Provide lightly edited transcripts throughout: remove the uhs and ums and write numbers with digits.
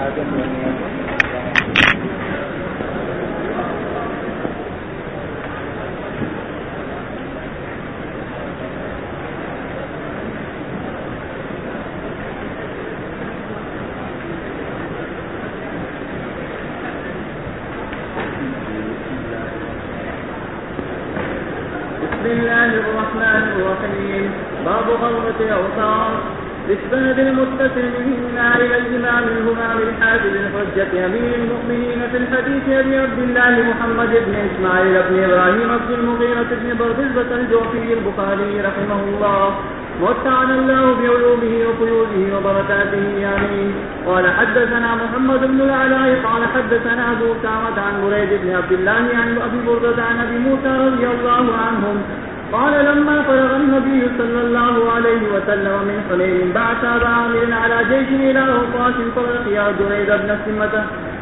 باب غلظة أوصار بإسناد المتصل منهما إلى الإمام الهمام الحافظ الحجة أمير المؤمنين في الحديث أبي عبد الله محمد بن إسماعيل بن إبراهيم بن المغيرة بن برزبة الجوفي البخاري رحمه الله متعنا الله بعلومه وفيوزه وبركاته آمين. قال حدثنا محمد بن العلاء قال حدثنا أبو أسامة عن بريد بن عبد الله عن أبي بردة عن أبي موسى رضي الله عنهم قال لما فرغ النبي صلى الله عليه وسلم من حنين بعث أبا عامر على جيش إلى أوطاس فلقي دريد بن سمة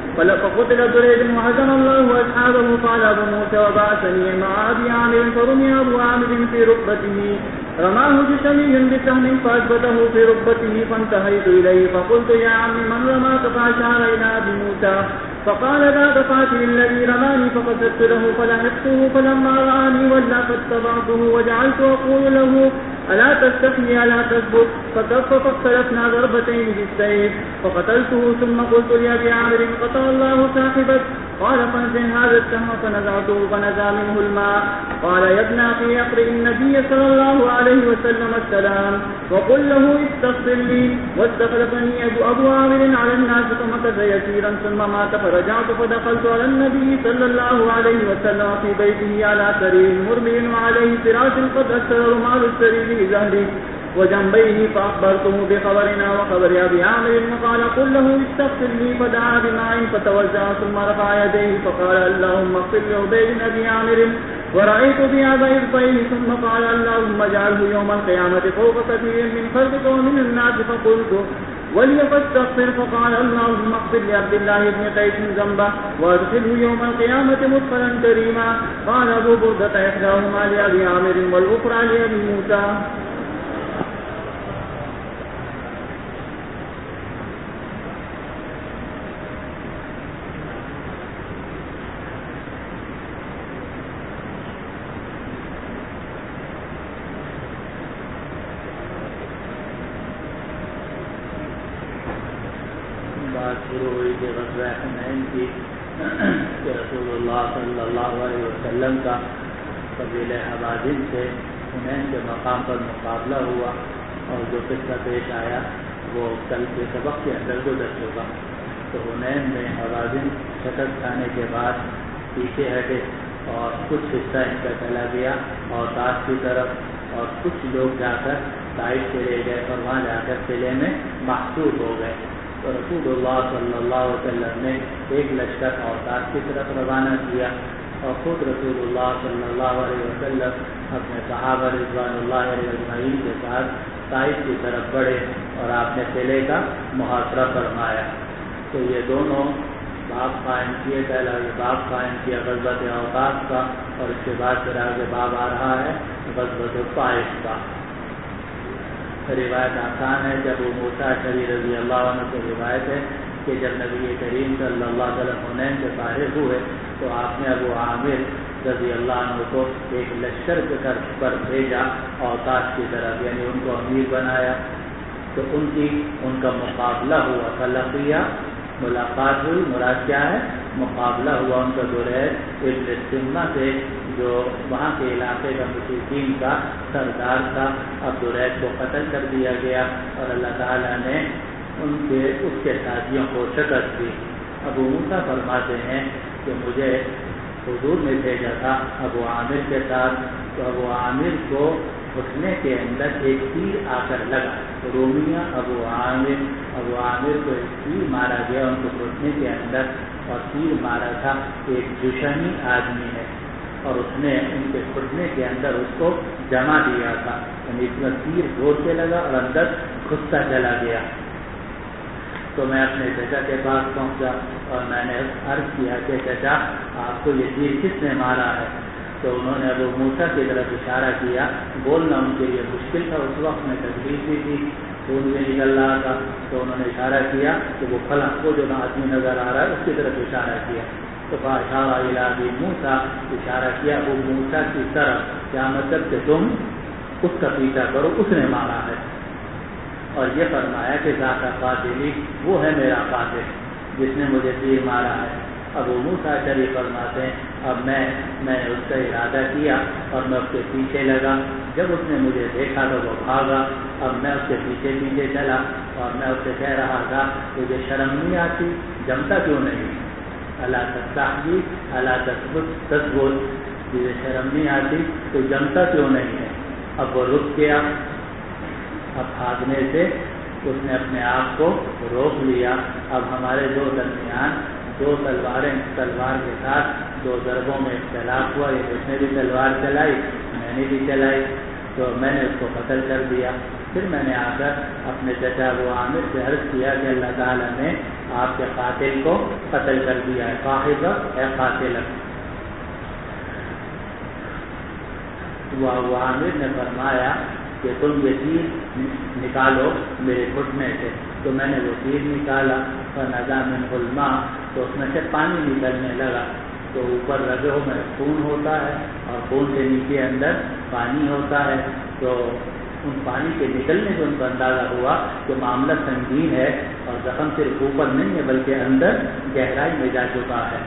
فقتل دريد وهزم الله أصحابه. قال أبو موسى وبعثني مع أبي عامر فرمي أبو عامر في ركبته رماه جشمي بسهم فأثبته في ركبته فانتهيت إليه فقلت يا عم من رماك فأشار إلى أبي موسى فقال لا تقاتل الذي رماني فقصدت له فلحقته فلما رآني ولا فاتبعته وجعلت أقول له ألا تستحي ألا تثبت فكف فاختلفنا ضربتين بالسيف فقتلته ثم قلت لأبي عامر قتل الله صاحبك قال فانزل هذا السهم فنزعته فنزع منه الماء. قال يا ابن أخي أقرئ النبي صلى الله عليه وسلم السلام وقل له استغفر لي. واستخلفني أبو عامر على الناس فمكث يسيرا ثم مات فرجعت فدخلت على النبي صلى الله عليه وسلم في بيته على سرير مرمي وعليه فراش قد أكثر رمال السرير زهري وجنبيه فأخبرته بخبرنا وخبر أبي عامر فقال قل له استغفر لي فدعا بماء فتوزع ثم رفع يديه فقال اللهم اغفر لعبيد أبي عامر ورأيت بأبي إبطيه ثم قال اللهم اجعله يوم القيامة فوق كثير من خلقك ومن الناس فقلت ولي فاستغفر فقال اللهم اغفر لعبد الله بن قيس ذنبه وادخله يوم القيامة مدخلا كريما. قال أبو بردة إحداهما لأبي عامر والأخرى لأبي موسى. شروع ہوئی کہ غزوہ حنین کی کہ رسول اللہ صلی اللہ علیہ وسلم کا قبیلہ حوازن سے حنین کے مقام پر مقابلہ ہوا اور جو قصہ پیش آیا وہ کل کے سبق کے اندر گزر چکا. تو حنین میں حوازن شکست کھانے کے بعد پیچھے ہٹے اور کچھ حصہ ان کا چلا گیا اور طائف کی طرف اور کچھ لوگ جا کر طائف چلے گئے اور وہاں جا کر قلعے میں محصور ہو گئے. تو رسول اللہ صلی اللہ علیہ وسلم نے ایک لشکر اوتاد کی طرف روانہ کیا اور خود رسول اللہ صلی اللہ علیہ وسلم اپنے صحابہ رضوان اللہ علیہ اجمعین کے ساتھ طائف کی طرف بڑھے اور آپ نے قلعے کا محاصرہ فرمایا. تو یہ دونوں باب قائم کیے، پہلا یہ باب قائم کیا غزوۃ اوتاد کا اور اس کے بعد پھر آگے باب آ رہا ہے غزوۃ طائف کا. روایت آسان ہے جب وہ موسیٰ اشعری رضی اللہ عنہ سے روایت ہے کہ جب نبی کریم صلی اللہ علیہ وسلم حنین سے فارغ ہوئے تو آپ نے ابو عامر رضی اللہ عنہ کو ایک لشکر پر بھیجا اوتاد کی طرف، یعنی ان کو امیر بنایا. تو ان کا مقابلہ ہوا، فلقیہ ملاقات ہوئی، مراد کیا ہے مقابلہ ہوا ان کا درید ابن سمہ سے جو وہاں کے علاقے کا مشرکین کا سردار تھا. اب درید کو قتل کر دیا گیا اور اللہ تعالیٰ نے اس کے ساتھیوں کو شکست دی. ابو موسیٰ فرماتے ہیں کہ مجھے حضور نے بھیجا تھا ابو عامر کے ساتھ، تو ابو عامر کو گھٹنے کے اندر ایک تیر آ کر لگا. رومیہ ابو عامر کو ایک تیر مارا گیا ان کو گھٹنے کے اندر، اور تیر مارا تھا ایک جشمی آدمی نے اور اس نے ان کے گھٹنے کے اندر اس کو جما دیا تھا، یعنی اس میں تیر زور سے لگا اور اندر گھستا چلا گیا. تو میں اپنے چچا کے پاس پہنچا اور میں نے عرض کیا کہ چچا آپ کو یہ تیر کس نے مارا ہے؟ تو انہوں نے ابو موسیٰ کی طرف اشارہ کیا. بولنا ان کے لیے مشکل تھا، اس وقت میں تکلیف بھی تھی. خون بھی نکل رہا تھا، تو انہوں نے اشارہ کیا کہ وہ فلک کو جو آدمی نظر آ رہا ہے اس کی طرف اشارہ کیا، تو فاشارہ الی ابی موسیٰ، اشارہ کیا ابو موسیٰ کی طرف، کیا مطلب کہ تم اس کا پیچھا کرو، اس نے مارا ہے۔ اور یہ فرمایا کہ ذاک قاتلی، وہ ہے میرا قاتل جس نے مجھے تیر مارا ہے۔ ابو موسیٰ شریف فرماتے ہیں اب میں نے اس کا ارادہ کیا اور میں اس کے پیچھے لگا، جب اس نے مجھے دیکھا تو وہ بھاگا، اب میں اس کے پیچھے پیچھے چلا اور میں اس سے کہہ رہا تھا تجھے شرم نہیں آتی، جمتا کیوں نہیں؟ الا تستحیی الا تثبت، تجھے شرم نہیں آتی تو جمتا کیوں نہیں ہے؟ اب وہ رک گیا، اب بھاگنے سے اس نے اپنے آپ کو روک لیا۔ اب ہمارے دو درمیان دو تلوار کے ساتھ دو ضربوں میں اختلاف ہوا، اس نے بھی تلوار چلائی، میں نے بھی چلائی، تو میں نے اس کو قتل کر دیا۔ پھر میں نے آ کر اپنے چچا ابو عامر سے عرض کیا کہ اللہ تعالیٰ نے آپ کے قاتل کو قتل کر دیا ہے، فاحذ اے قاتل۔ وہ ابو عامر نے فرمایا کہ تم یہ تیر نکالو میرے گھٹنے سے، تو میں نے وہ تیر نکالا، فنزع منہ الماء، تو اس میں سے پانی نکلنے لگا، تو اوپر رگوں میں خون ہوتا ہے اور خون کے نیچے اندر پانی ہوتا ہے، تو ان پانی کے نکلنے سے ان کو اندازہ ہوا کہ معاملہ سنگین ہے اور زخم صرف اوپر نہیں ہے بلکہ اندر گہرائی میں جا چکا ہے۔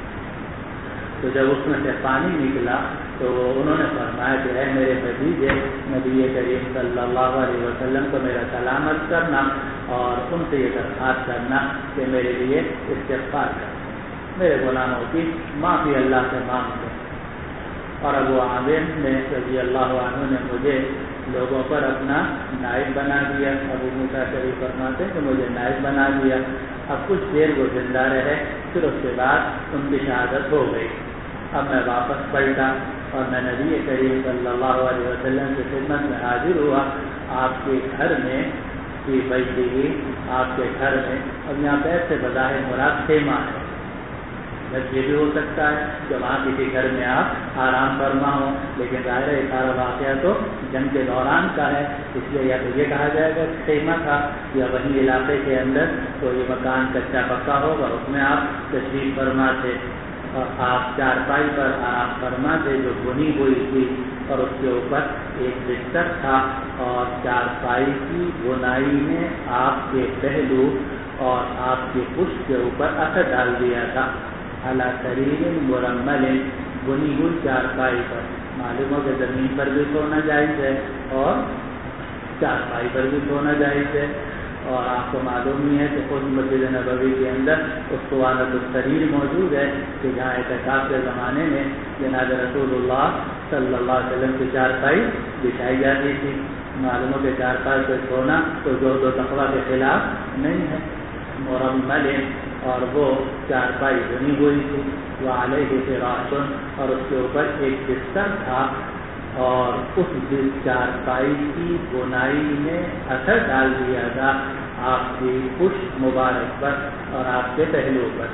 تو جب اس میں سے پانی نکلا تو انہوں نے فرمایا کہ اے میرے بھتیجے، نبی کریم صلی اللہ علیہ وسلم کو میرا سلامت کرنا اور ان سے یہ درخواست کرنا کہ میرے لیے استغفار کرنا، میرے غلاموں کی معافی اللہ سے مانگ دو۔ اور ابو عامر نے رضی اللہ عنہ نے مجھے لوگوں پر اپنا نائب بنا دیا۔ ابو موسیٰ شریف فرماتے کہ مجھے نائب بنا دیا۔ اب کچھ دیر وہ زندہ رہے، پھر اس کے بعد ان کی شہادت ہو گئی۔ اب میں واپس پلٹا اور میں نبی کریم صلی اللہ علیہ وسلم کی خدمت میں حاضر ہوا، آپ کے گھر میں کی بیٹھی، آپ کے گھر میں۔ اب یہاں پہ سے بظاہر مراد خیمہ ہے، یہ بھی ہو سکتا ہے کہ وہاں کسی گھر میں آپ آرام فرما ہو، لیکن ظاہر ہے سارا واقعہ تو جنگ کے دوران کا ہے، اس لیے یا تو یہ کہا جائے گا خیمہ تھا یا وہیں علاقے کے اندر کوئی مکان کچا پکا ہوگا، اس میں آپ تشریف فرما تھے اور آپ چارپائی پر آرام فرما تھے جو بنی ہوئی تھی اور اس کے اوپر ایک بستر تھا، اور چارپائی کی بنائی نے آپ کے پہلو اور آپ کے پشت کے اوپر اثر ڈال دیا تھا۔ علی سریر مرمل، بنی ہوئی چارپائی پر، معلوم ہو کہ زمین پر بھی سونا جائز ہے اور چارپائی پر بھی سونا جائز ہے۔ اور آپ کو معلوم ہی ہے کہ خود مسجد نبوی کے اندر اسطوانۃ السریر موجود ہے کہ جہاں اعتکاف کے زمانے میں جناب رسول اللہ صلی اللہ علیہ وسلم کی چارپائی بچھائی جاتی تھی۔ معلوم ہو کہ چارپائی پہ سونا تو زور و تقویٰ کے خلاف نہیں ہے۔ مرمل، اور وہ چارپائی بنی ہوئی تھی، وہ علیہ فراش، اور اس کے اوپر ایک بستر تھا، اور اس چارپائی کی بنائی نے اثر ڈال دیا تھا آپ کی پشت مبارک پر اور آپ کے پہلو پر۔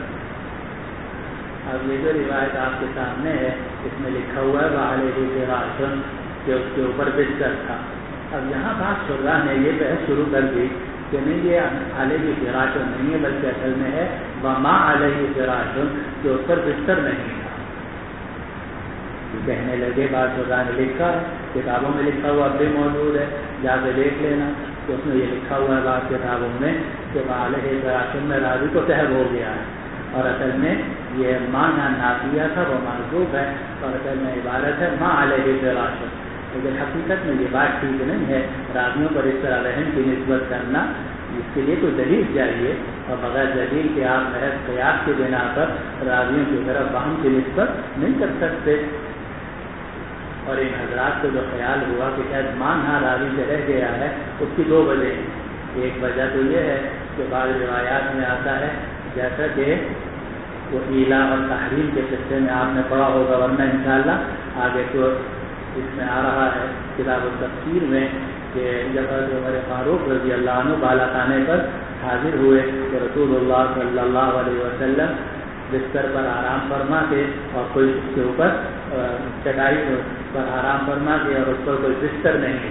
اب یہ جو روایت آپ کے سامنے ہے اس میں لکھا ہوا ہے وہ علیہ فراش، کہ اس کے اوپر بستر تھا۔ اب یہاں بات شرح نے یہ بحث شروع کر دی کہ نہیں یہ علیہ فراش نہیں ہے بلکہ اصل میں ہے وما علیہ فراش، کہ اس پر بستر نہیں تھا۔ کہنے لگے بات شرح نے لکھا ہے، کتابوں میں لکھا ہوا اب بھی موجود ہے، جا کے دیکھ لینا کہ اس میں یہ لکھا ہوا ہے بعض کتابوں میں کہ وہ علیہ فراش میں راوی کو سہو ہو گیا ہے، اور اصل میں یہ معنی نافیہ تھا وہ محذوف ہے، اور اصل میں عبارت ہے ما علیہ فراش۔ لیکن حقیقت میں یہ بات ٹھیک نہیں ہے راویوں پر اس طرح رحم کی نسبت کرنا، اس کے لیے کوئی دلیل چاہیے، اور بغیر دلیل کے آپ محض قیاس کی بنا پر راویوں کی طرف وہم کی نسبت نہیں کر سکتے۔ اور ان حضرات کو جو خیال ہوا کہ شاید معنی راوی سے رہ گیا ہے، اس کی دو وجہ ہیں۔ ایک وجہ تو یہ ہے کہ بعض روایات میں آتا ہے جیسا کہ وہ ایلا اور تحریم کے قصے میں آپ نے پڑھا ہوگا، ورنہ انشاءاللہ آگے تو اس میں آ رہا ہے کتاب التفسیر میں کہ جب حضرت عمر فاروق رضی اللہ عنہ بالا خانے پر حاضر ہوئے کہ رسول اللہ صلی اللہ علیہ وسلم بستر پر آرام فرما کے اور کوئی اس کے اوپر چٹائی پر آرام فرما کے اور اس پر کوئی بستر نہیں تھا،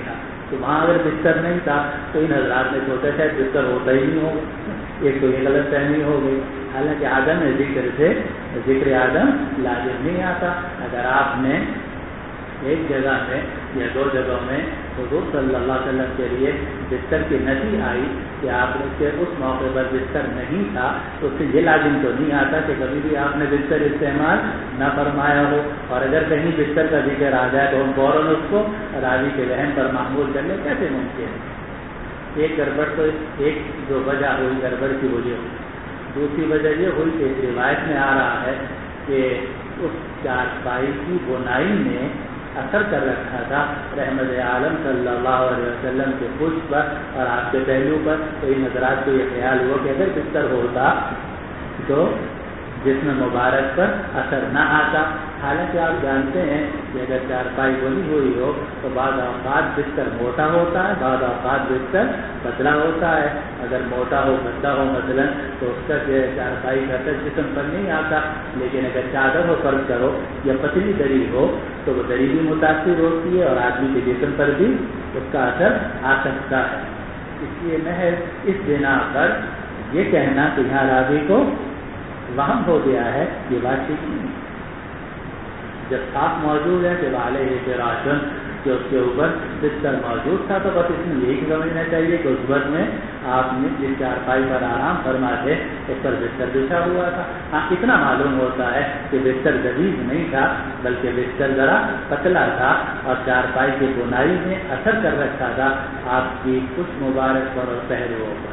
تو وہاں اگر بستر نہیں تھا تو ان حضرات نے سوچا شاید بستر ہوتا ہی نہیں ہوگا. ایک تو یہ غلط فہمی ہو گئی. حالانکہ عدم ذکر سے ذکر عدم لازم نہیں آتا. اگر آپ نے ایک جگہ میں یا دو جگہوں میں حضور صلی اللہ علیہ وسلم کے لیے بستر کی نفی آئی کہ آپ کے اس موقع پر بستر نہیں تھا تو اس سے یہ لازم تو نہیں آتا کہ کبھی بھی آپ نے بستر استعمال نہ فرمایا ہو. اور اگر کہیں بستر کا ذکر آ جائے تو ہم فوراً اس کو راوی کے ذہن پر معمول کر لیں. کیسے ممکن ہے؟ ایک گڑبڑ تو ایک جو وجہ ہوئی گڑبڑ کی وجہ ہوئی. دوسری وجہ یہ ہوئی کہ اس روایت میں آ رہا ہے کہ اس چارپائی کی بنائی نے اثر کر رکھا تھا رحمت عالم صلی اللہ علیہ وسلم کے پشت پر اور آپ کے پہلو پر. تو ان حضرات کو یہ خیال ہوا کہ اگر بستر ہوتا تو جسم مبارک پر اثر نہ آتا. حالانکہ آپ جانتے ہیں کہ اگر چارپائی بنی ہوئی ہو تو بعض اوقات بستر موٹا ہوتا ہے, بعض اوقات بستر پتلا ہوتا ہے. اگر موٹا ہو پتلا ہو مثلا تو اس کا چارپائی کا اثر جسم پر نہیں آتا. لیکن اگر چادر ہو فرض کرو یا پتلی دری ہو تو وہ دری بھی متاثر ہوتی ہے اور آدمی کے جسم پر بھی اس کا اثر آ سکتا ہے. اس لیے محض اس بنا پر یہ کہنا کہ یہاں راوی کو وہم ہو گیا ہے یہ بات ٹھیک نہیں. جب صاف موجود ہے کہ والے راشن کہ اس کے اوپر بستر موجود تھا تو بس اس میں یہی سمجھنا چاہیے کہ اس وقت میں آپ نے جس چارپائی پر آرام فرما تھے اس پر بستر بچھا ہوا تھا. ہاں اتنا معلوم ہوتا ہے کہ بستر جدید نہیں تھا بلکہ بستر ذرا پتلا تھا اور چارپائی کی بنائی میں اثر کر رکھا تھا آپ کی کچھ مبارک پر اور پہلوؤں پر.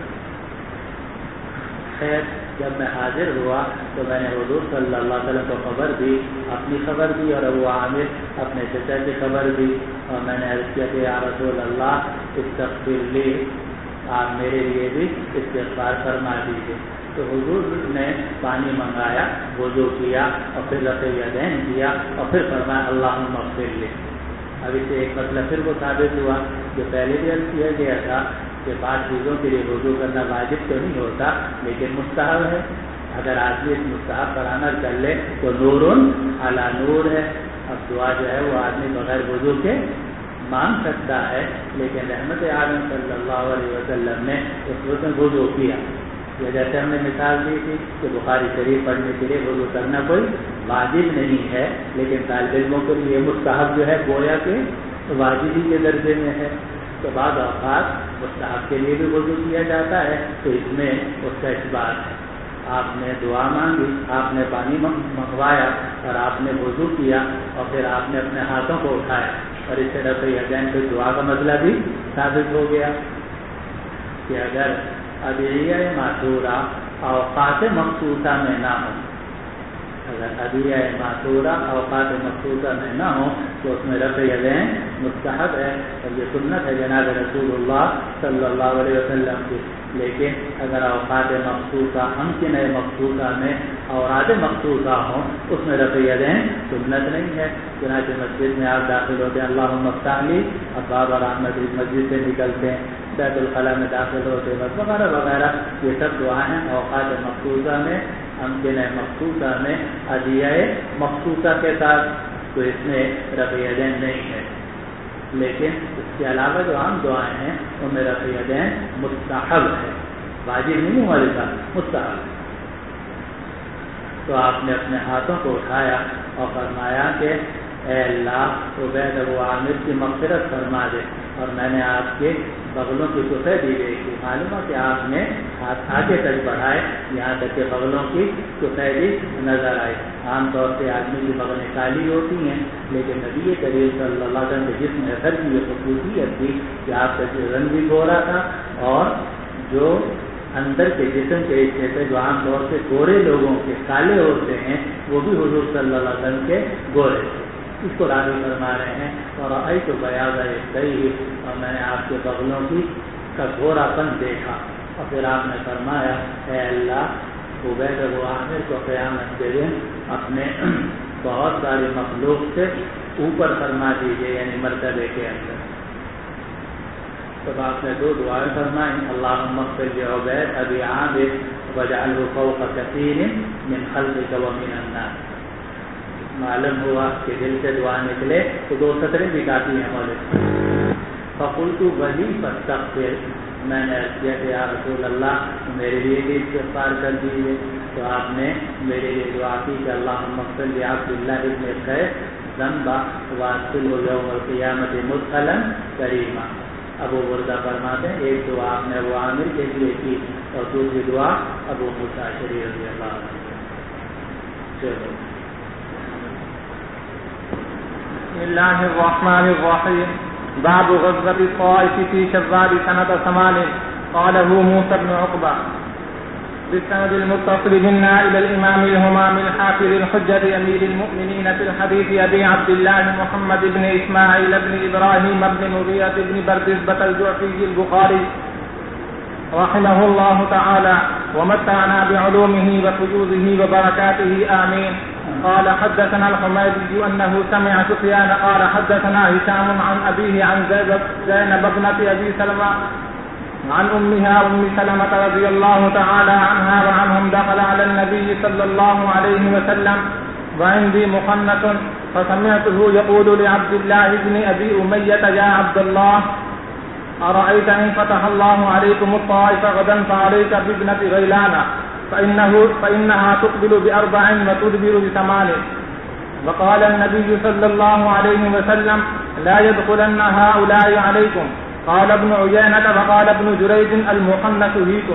خیر جب میں حاضر ہوا تو میں نے حضور صلی اللہ علیہ وسلم کو خبر دی, اپنی خبر دی اور ابو عامر اپنے چچا کی خبر دی. اور میں نے عرض کیا کہ یا رسول اللہ استغفر لی, آپ میرے لیے بھی استغفار فرما دیجیے. تو حضور نے پانی منگایا, وضو کیا اور پھر رفع یدین کیا اور پھر فرمایا اللہم اغفر لی. اب اس سے ایک مسئلہ پھر وہ ثابت ہوا جو پہلے بھی عرض کیا گیا تھا کہ بعض چیزوں کے لیے وضو کرنا واجب تو نہیں ہوتا لیکن مستحب ہے. اگر آدمی اس مستحب پر عمل کر لے تو نور علی نور ہے. اب دعا جو ہے وہ آدمی بغیر وضو کے مانگ سکتا ہے لیکن رحمت عالم صلی اللہ علیہ وسلم نے اس وقت وضو کیا. یا جیسے ہم نے مثال دی تھی کہ بخاری شریف پڑھنے کے لیے وضو کرنا کوئی واجب نہیں ہے لیکن طالب علموں کے لیے مستحب جو ہے گویا کہ واجبی کے درجے میں ہے. تو بعض اوقات مستحب کے لیے بھی وضو کیا جاتا ہے تو اس میں اس کا اثبات ہے. آپ نے دعا مانگی, آپ نے پانی منگوایا اور آپ نے وضو کیا اور پھر آپ نے اپنے ہاتھوں کو اٹھایا اور اس سے رفع یدین پہ دعا کا مسئلہ بھی ثابت ہو گیا کہ اگر ادعیہ معصورہ اوقات مخصوصہ میں نہ ہو, اگر ادعیہ معصورہ اوقات مخصوصہ میں نہ ہو تو اس میں رفع یدین مستحب ہے اور یہ سنت ہے جناب رسول اللہ صلی اللہ علیہ وسلم کی. لیکن اگر اوقات مخصوصہ امکن مخصوصہ میں اوراد مخصوصہ ہوں اس میں رفع یدین سنت نہیں ہے. چنانچہ مسجد میں آپ داخل ہوتے ہیں اللہم افتح لی, اب بابا رحمت مسجد سے نکلتے ہیں, بیت الخلاء میں داخل ہوتے ہیں وغیرہ وغیرہ, یہ سب دعائیں ہیں اوقات مخصوصہ میں امکن مخصوصہ میں ادعیہ مخصوصہ کے ساتھ. تو اس میں رفع یدین نہیں ہے لیکن اس کے علاوہ جو عام دعائیں ہیں ان میں رفع یدین مستحب ہے, واجب نہیں ہمارے ساتھ مستحب. تو آپ نے اپنے ہاتھوں کو اٹھایا اور فرمایا کہ اے اللہ عبید ابو عامر کی مغفرت فرما دے. اور میں نے آپ کے بغلوں کی سفیدی دیکھی. معلوم ہے کہ آپ نے ہاتھ آگے تک بڑھائے یہاں تک کہ بغلوں کی سفیدی نظر آئی. عام طور سے آدمی کی بغلیں کالی ہوتی ہیں لیکن نبی کریم صلی اللہ علیہ وسلم کے جسم اثر کی یہ خصوصیت تھی کہ آپ کا رنگ بھی گورا تھا اور جو اندر کے جسم کے حصے پہ جو عام طور سے گورے لوگوں کے کالے ہوتے ہیں وہ بھی حضور صلی اللہ علیہ وسلم کے گورے تھے. اس کو راوی فرما رہے ہیں اور آئی تو بیاض ہے صحیح, اور میں نے آپ کے بغلوں کی کا گھورا پن دیکھا. اور پھر آپ نے فرمایا اے اللہ عبید ابو عامر کو قیامت کے دن اپنے بہت ساری مخلوق سے اوپر فرما دیجیے یعنی مرتبے کے اندر. تب آپ نے دو دعائیں فرمائیں اللہم اغفر لعبید ابی عامر واجعلہ فوق کثیر من خلقک ومن الناس. معلوم ہوا کہ دل سے دعا نکلے تو دو سطریں بھی کافی ہیں مولوی. فقلت ولی فاستغفر، میں نے عرض کیا کہ یا رسول اللہ میرے لیے بھی استغفار کر دیجیے، تو آپ نے میرے لیے دعا کی کہ اللہم اغفر لعبد اللہ ابن قیس ذنبا وادخلہ یوم القیامۃ مدخلا کریما۔ ابو بردہ فرماتے ہیں ایک دعا آپ نے ابو عامر کے لیے کی اور دوسری دعا ابو موسیٰ اشعری رضی اللہ عنہ۔ چلو بسم اللہ الرحمن الرحیم، باب غزوة الطائف في شوال سنة 8، قاله موسى بن عقبة بالسند المتصل منا إلى الإمام الهمام الحافظ الحجة أمير المؤمنين في الحديث أبي عبد الله محمد بن إسماعيل بن إبراهيم بن مغيرة بن بردزبة الجعفي البخاري رحمه الله تعالى ومتعنا بعلومه وفيوضه وبركاته آمين. قال حدثنا الحميدي أنه سمع سفيان قال حدثنا هشام عن أبيه عن زينب ابنة أبي سلمة عن أمها أم سلمة رضي الله تعالى عنها وعنهم دخل على النبي صلى الله عليه وسلم وعندي مخنث فسمعته يقول لعبد الله بن أبي أمية يا عبد الله أرأيت إن فتح الله عليكم الطائف غدا فعليك بابنة غيلان فإنها تقبل ب4 وتدبر ب8. وقال النبي صلى الله عليه وسلم لا يدخلن هؤلاء عليكم. قال ابن عيينة وقال ابن جريج المخنث هيك.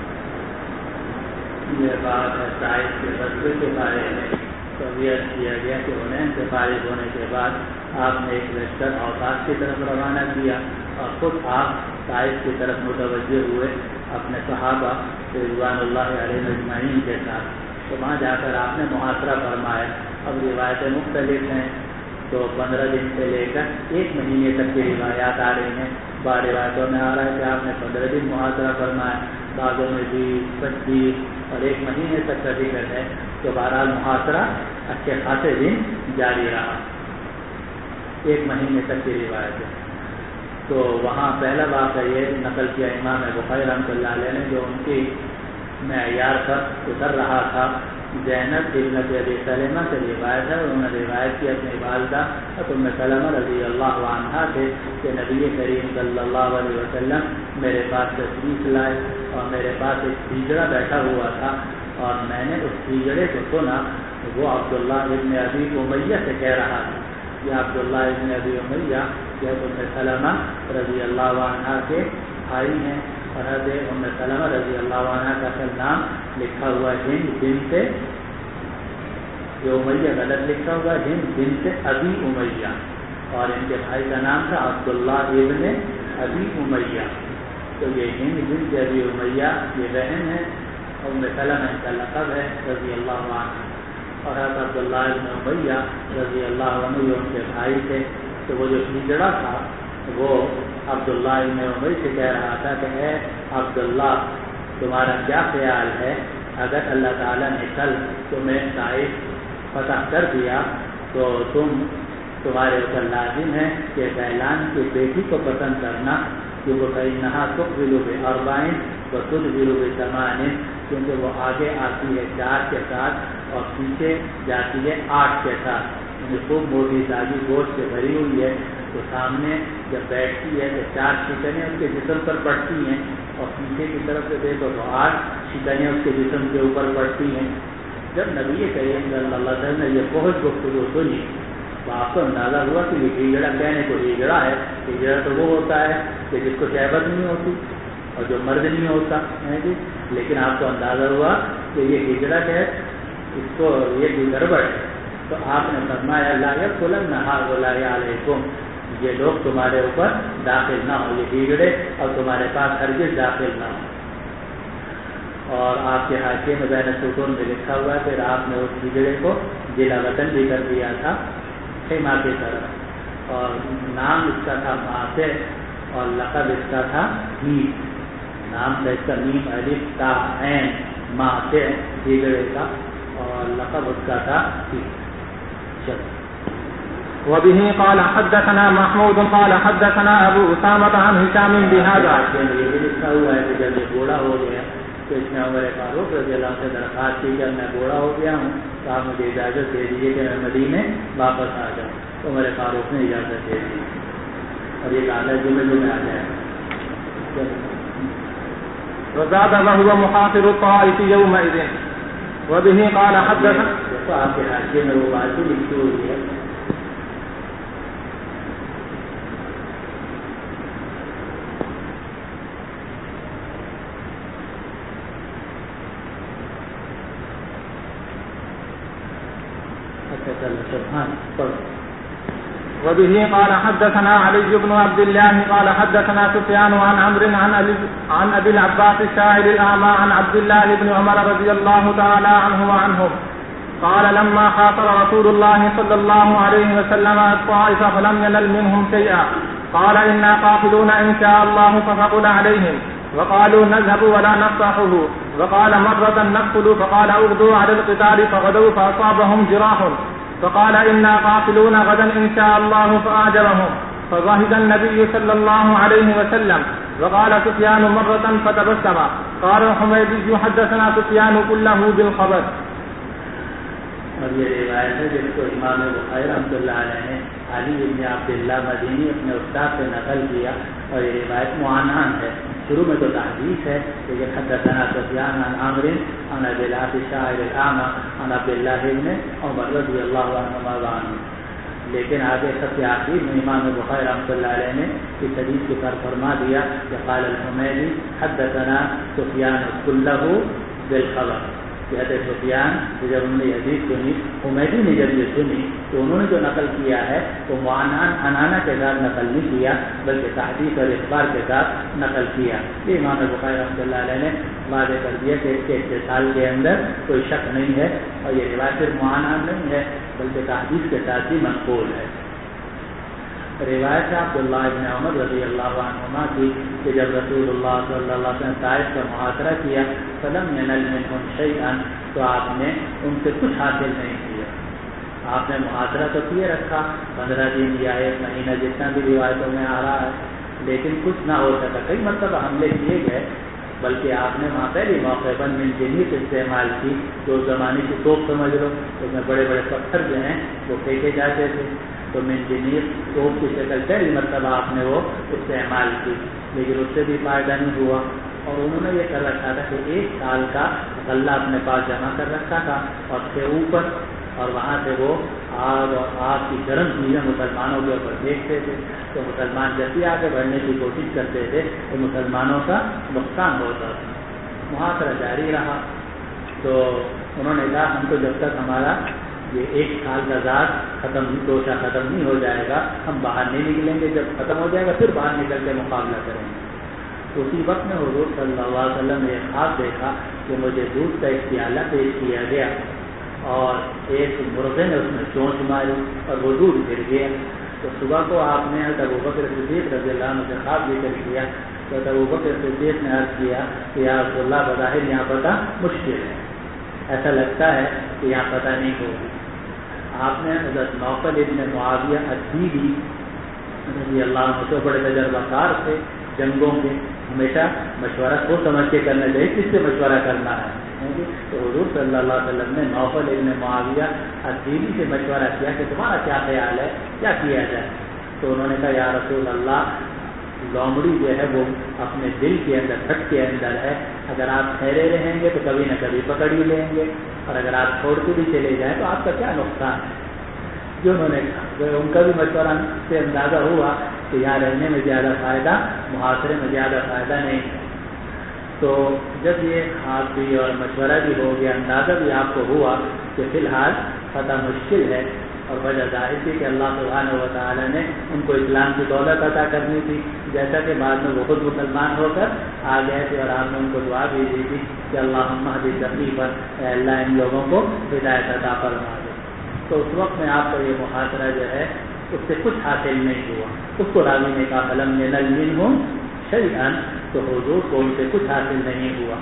یہ بات ہے طائف کے غزوے کے بارے میں توضیح کیا گیا کہ حنین سے فارغ ہونے کے بعد آپ نے ایک لشکر اوقات کی طرف روانہ کیا اور خود آپ طائف کی طرف متوجہ ہوئے اپنے صحابہ رضوان اللہ علیہ اجمعین کے ساتھ. تو وہاں جا کر آپ نے محاصرہ فرمایا. اب روایتیں مختلف ہیں، تو 15 دن سے لے کر 1 مہینے تک کی روایات آ رہی ہیں. بعض روایتوں میں آ رہا ہے کہ آپ نے 15 دن محاصرہ فرمایا، بعضوں میں 20، 25 اور 1 مہینے تک کا ذکر ہے. تو بہرحال محاصرہ اچھے خاصے دن جاری رہا، 1 مہینے تک کی روایت ہے. تو وہاں پہلا واقعہ یہ نقل کیا امام بخاری رحمۃ اللہ علیہ نے جو ان کی معیار پر اتر رہا تھا. زینب ابنت ابی سلمہ سے روایت ہے، انہوں نے روایت کی اپنی والدہ ام سلمہ رضی اللہ عنہا سے کہ نبی کریم صلی اللہ علیہ وسلم میرے پاس تشریف لائے اور میرے پاس ایک ہجڑا بیٹھا ہوا تھا اور میں نے اس ہجڑے کو سنا. وہ عبداللہ ابن ابی امیہ سے کہہ رہا تھا. یہ عبداللہ ابن ابی امیہ یہ ام سلمہ رضی اللہ عنہا کے بھائی ہیں اور حضرت ام سلمہ رضی اللہ عنہا کا نام لکھا ہوا ہند بنت امیہ غلط لکھا ہوا ہند بنت ابی امیہ اور ان کے بھائی کا نام تھا عبداللہ ابن ابی امیہ. تو یہ ہند بنت ابی امیہ یہ بہن ہے، ام سلمہ ان کا لقب ہے رضی اللہ عنہ. اور حضرت عبداللہ ابن امیہ رضی اللہ عنہ یہ ان کے بھائی تھے. تو وہ جو ہجڑا تھا وہ عبداللہ ابن امیہ سے کہہ رہا تھا کہ اے عبداللہ تمہارا کیا خیال ہے اگر اللہ تعالیٰ نے کل تمہیں طائف فتح کر دیا تو تمہارے اوپر لازم ہے کہ غیلان کی بیٹی کو پسند کرنا، کیونکہ فإنہا تقبل ب4 وتدبر ب8، کیونکہ وہ آگے آتی ہے 4 کے ساتھ اور پیچھے جاتی ہے 8 کے ساتھ. خوب موٹی تازی گوشت سے بھری ہوئی ہے. تو سامنے جب بیٹھتی ہے تو 4 شکنیں اس کے جسم پر پڑتی ہیں اور پیچھے کی طرف سے دیکھو تو 8 شکنیں اس کے جسم کے اوپر پڑتی ہیں. جب نبی کریم صلی اللہ علیہ وسلم نے یہ بہت گفتگو سنی تو آپ کو اندازہ ہوا کہ یہ ہجڑا کہنے کو ہجڑا ہے. ہجڑا تو وہ ہوتا ہے کہ جس کو شہبت نہیں ہوتی اور جو مرد نہیں ہوتا ہے جی. لیکن آپ کو اندازہ ہوا کہ یہ ہجڑا ہے، اس کو یہ بھی گڑبڑ ہے. تو آپ نے فرمایا لا يدخلن هؤلاء علیکم، یہ لوگ تمہارے اوپر داخل نہ ہو، یہ ہجڑے اور تمہارے پاس ہرگز داخل نہ ہو. اور آپ کے حاشیے میں بین السطور میں لکھا ہوا ہے پھر آپ نے اس ہجڑے کو ضلع وطن بھی کر دیا تھا خیمہ کی طرف، اور نام اس کا تھا ماسے اور لقب اس کا تھا میم. نام تھا اس کا میم الف تا عین ماسے ہجڑے کا، اور لقب اس کا تھا وبه قال حدثنا محمود قال حدثنا ابو اسامہ عن هشام بهذا. یہ بھی لکھا ہوا ہے کہ جب یہ بوڑھا ہو گیا تو اس نے عمر فاروق رضی اللہ سے درخواست کی کہ میں بوڑھا ہو گیا ہوں تو آپ مجھے اجازت دے دیجیے کہ میں مدینے واپس آ جاؤں. تو عمر فاروق نے اجازت دے دی. اور یہ تعالیٰ جملے میں آ جائے گا. وزاد وهو محاصر الطائف يومئذ وبه قال حدثنا. تو آپ کے حاشیے میں وہ بات بھی لکھی ہوئی ہے. وبه قال حدثنا علي بن عبد الله قال حدثنا سفيان عن عمرو عن ابي العباس الشاعر الاعمى عن عبد الله بن عمر رضي الله تعالى عنه وعنهم قال لما خاطر رسول الله صلى الله عليه وسلم الطائف فلم ينل منهم شيئا قال انا قافلون ان شاء الله فثقل عليهم وقالوا نذهب ولا نصحه وقال مرة نقتل فقال اغدوا على القتال فغدوا فأصابهم جراح فقال إنا قاتلون غدا إن شاء الله فأعجبهم فضحك النبي صلى الله عليه وسلم. وقال سفيان مرة فتبسم. قال الحميدي حدثنا سفيان كله بالخبر. اور یہ روایت ہے جس کو امام بخاری رحمۃ اللہ علیہ نے علی بن عبداللہ مدینی اپنے استاد سے نقل کیا اور یہ روایت معانان ہے. شروع میں تو تحدیث ہے لیکن حدثنا سفیان عن عمرو عن ابي العباس الشاعر الاعمى عن عبد الله بن عمر رضی اللہ عنہما وعنہ. لیکن آگے سب سے آخر میں امام بخاری رحمۃ اللہ علیہ نے اس حدیث کو فرما دیا کہ قال الحمیدی حدثنا سفیان كله بالخبر. حضرت سفیان جب انہوں نے حدیث سنی, حمیدی نے جب یہ سنی تو انہوں نے جو نقل کیا ہے وہ معانان انانا کے ساتھ نقل نہیں کیا بلکہ تحدیث اور اخبار کے ساتھ نقل کیا. یہ امام بخاری رحمۃ اللہ علیہ نے واضح کر دیا کہ اس کے اتصال کے اندر کوئی شک نہیں ہے اور یہ روایت صرف معانان نہیں ہے بلکہ تحدیث کے ساتھ ہی منقول ہے. روایت ہے عبداللہ ابن عمر رضی اللہ عنہما کی کہ جب رسول اللہ صلی اللہ علیہ وسلم طائف کا محاصرہ کیا فلم ینل منہم شیئا تو آپ نے ان سے کچھ حاصل نہیں کیا. آپ نے محاصرہ تو کیے رکھا 15 دن یا 1 مہینہ جتنا بھی روایتوں میں آ رہا ہے لیکن کچھ نہ ہو سکا. کئی مرتبہ حملے کیے گئے بلکہ آپ نے وہاں پہلے موقع پر من جنیت استعمال کی جو زمانے کی توپ سمجھ لو اس میں بڑے بڑے پتھر جو ہیں وہ پھینکے جاتے تھے تو من جنیت توپ کی شکل پہلی مرتبہ آپ نے وہ استعمال کی لیکن اس سے بھی فائدہ نہیں ہوا. اور انہوں نے یہ کر رکھا تھا کہ 1 سال کا غلہ اپنے پاس جمع کر رکھا تھا اور سے اوپر اور وہاں سے وہ آگ اور آگ کی گرم چیزیں مسلمانوں کے اوپر پھینکتے تھے تو مسلمان جب بھی آگے بڑھنے کی کوشش کرتے تھے تو مسلمانوں کا نقصان ہوتا تھا. محاصرہ جاری رہا تو انہوں نے کہا ہم تو جب تک ہمارا یہ 1 سال کا ذات توشہ ختم نہیں ہو جائے گا ہم باہر نہیں نکلیں گے. جب ختم ہو جائے گا پھر باہر نکل کے مقابلہ کریں گے. اسی وقت میں حضور صلی اللہ علیہ وسلم نے ایک خواب دیکھا کہ مجھے دودھ کا ایک پیالہ پیش کیا گیا اور ایک مرغے نے اس میں چونچ ماری اور وہ دودھ گر گیا. تو صبح کو آپ نے حضرت ابوبکر صدیق رضی اللہ عنہ سے خواب لے کر کیا تو حضرت ابوبکر صدیق نے عرض کیا کہ یا رسول اللہ بظاہر یہاں پتہ مشکل ہے, ایسا لگتا ہے کہ یہاں پتہ نہیں ہوگی. آپ نے حضرت نوفل ابن معاویہ ادیبی رضی اللہ عنہ سے بڑے تجربہ کار تھے جنگوں کے, ہمیشہ مشورہ سوچ سمجھ کے کرنا چاہیے کس سے مشورہ کرنا ہے. تو حضور صلی اللہ علیہ وسلم نے نوفل ابن معاویہ ادیبی سے مشورہ کیا کہ تمہارا کیا خیال ہے کیا کیا جائے. تو انہوں نے کہا یا رسول اللہ لومڑی جو ہے وہ اپنے دل کے اندر پھٹ کے اندر ہے, اگر آپ ٹھہرے رہیں گے تو کبھی نہ کبھی پکڑ ہی لیں گے اور اگر آپ چھوڑ کے بھی چلے جائیں تو آپ کا کیا نقصان ہے. جو انہوں نے کہا ان کا بھی مشورہ سے اندازہ ہوا کہ یہاں رہنے میں زیادہ فائدہ محاصرے میں زیادہ فائدہ نہیں. تو جب یہ خواب بھی اور مشورہ بھی ہو گیا اندازہ بھی آپ کو ہوا کہ فی الحال فتح مشکل ہے اور وجہ ظاہر تھی کہ اللہ سبحانہ و تعالیٰ نے ان کو اسلام کی دولت عطا کرنی تھی جیسا کہ بعد میں وہ خود مسلمان ہو کر آ گئے تھے اور آپ نے ان کو دعا بھی دی تھی کہ اللہم اہد تقریب پر اللہ ان لوگوں کو ہدایت عطا فرما دے. تو اس وقت میں آپ کو یہ محاصرہ جو ہے اس سے کچھ حاصل نہیں ہوا. اس کو راوی نے کہا فلم ینل منہم شیئا تو حضور کو ان سے کچھ حاصل نہیں ہوا.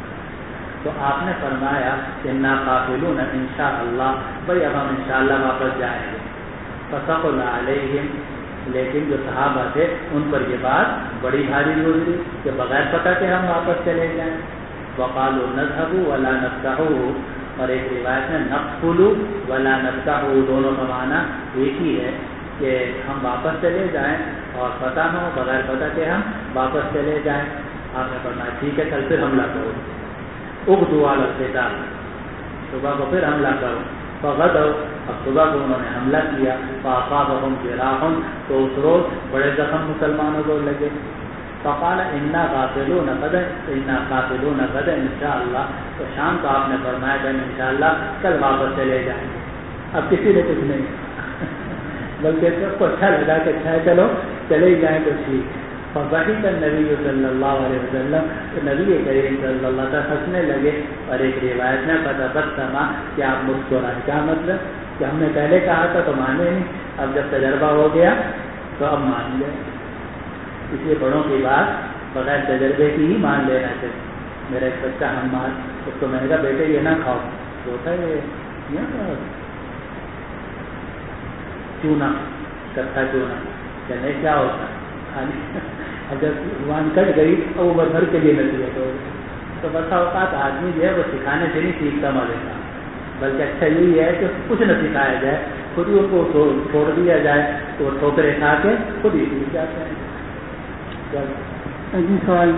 تو آپ نے فرمایا کہ نا قافلون انشاءاللہ بھائی اب ہم انشاءاللہ واپس جائیں گے. فثقل علیہم لیکن جو صحابہ تھے ان پر یہ بات بڑی بھاری گزری کہ بغیر پتہ کہ ہم واپس چلے جائیں. وقالوا نذهب ولا نفتح اور ایک روایت میں نقفل ولا نفتح دونوں کا معنی ایک ہی ہے کہ ہم واپس چلے جائیں اور پتہ نہ ہو، بغیر پتہ کہ ہم واپس چلے جائیں۔ آپ نے فرمایا ٹھیک ہے، کل پھر حملہ کرو، اغدوا علی القتال، صبح کو پھر حملہ کرو۔ فغدوا، اب صبح کو انہوں نے حملہ کیا، فاصابهم جراح، تو اس روز بڑے زخم مسلمانوں کو لگے۔ فقال انا قاتلون غدا، انا قاتلون غدا انشاءاللہ، تو شام کو آپ نے فرمایا کہ انشاءاللہ کل واپس چلے جائیں گے۔ اب کسی نے کچھ نہیں بلکہ سب کو اچھا لگا کہ اچھا ہے چلو چلے ہی جائیں تو ٹھیک۔ فضحك النبی صلی اللہ علیہ وسلم، تو نبی کریم صلی اللہ علیہ وسلم ہنسنے لگے، اور ایک روایت میں فتبسم، کہ آپ مسکرائے۔ کیا مطلب کہ ہم نے پہلے کہا تھا تو مانے نہیں، اب جب تجربہ ہو گیا تو اب مان گئے۔ اس لیے بڑوں کی بات بغیر تجربے کی ہی مان لینا چاہیے۔ میرا ایک بچہ حماد، اس کو میں نے کہا بیٹے یہ نہ کھاؤ، ہوتا ہے یہ چونا، کٹھا چونا، کہنے کیا ہوتا ہے کھانے۔ اب جب زبان کٹ گئی تو وہ بھر کے لیے نصیحت ہو گئی۔ تو بسا اوقات آدمی جو ہے وہ سکھانے سے نہیں سیکھتا مزے کا، بلکہ اچھا یہی ہے کہ کچھ نہ سکھایا جائے، خود ہی ان کو چھوڑ دیا جائے تو وہ ٹھوکریں کھا کے خود ہی سیکھ جاتے ہیں۔ جی سوال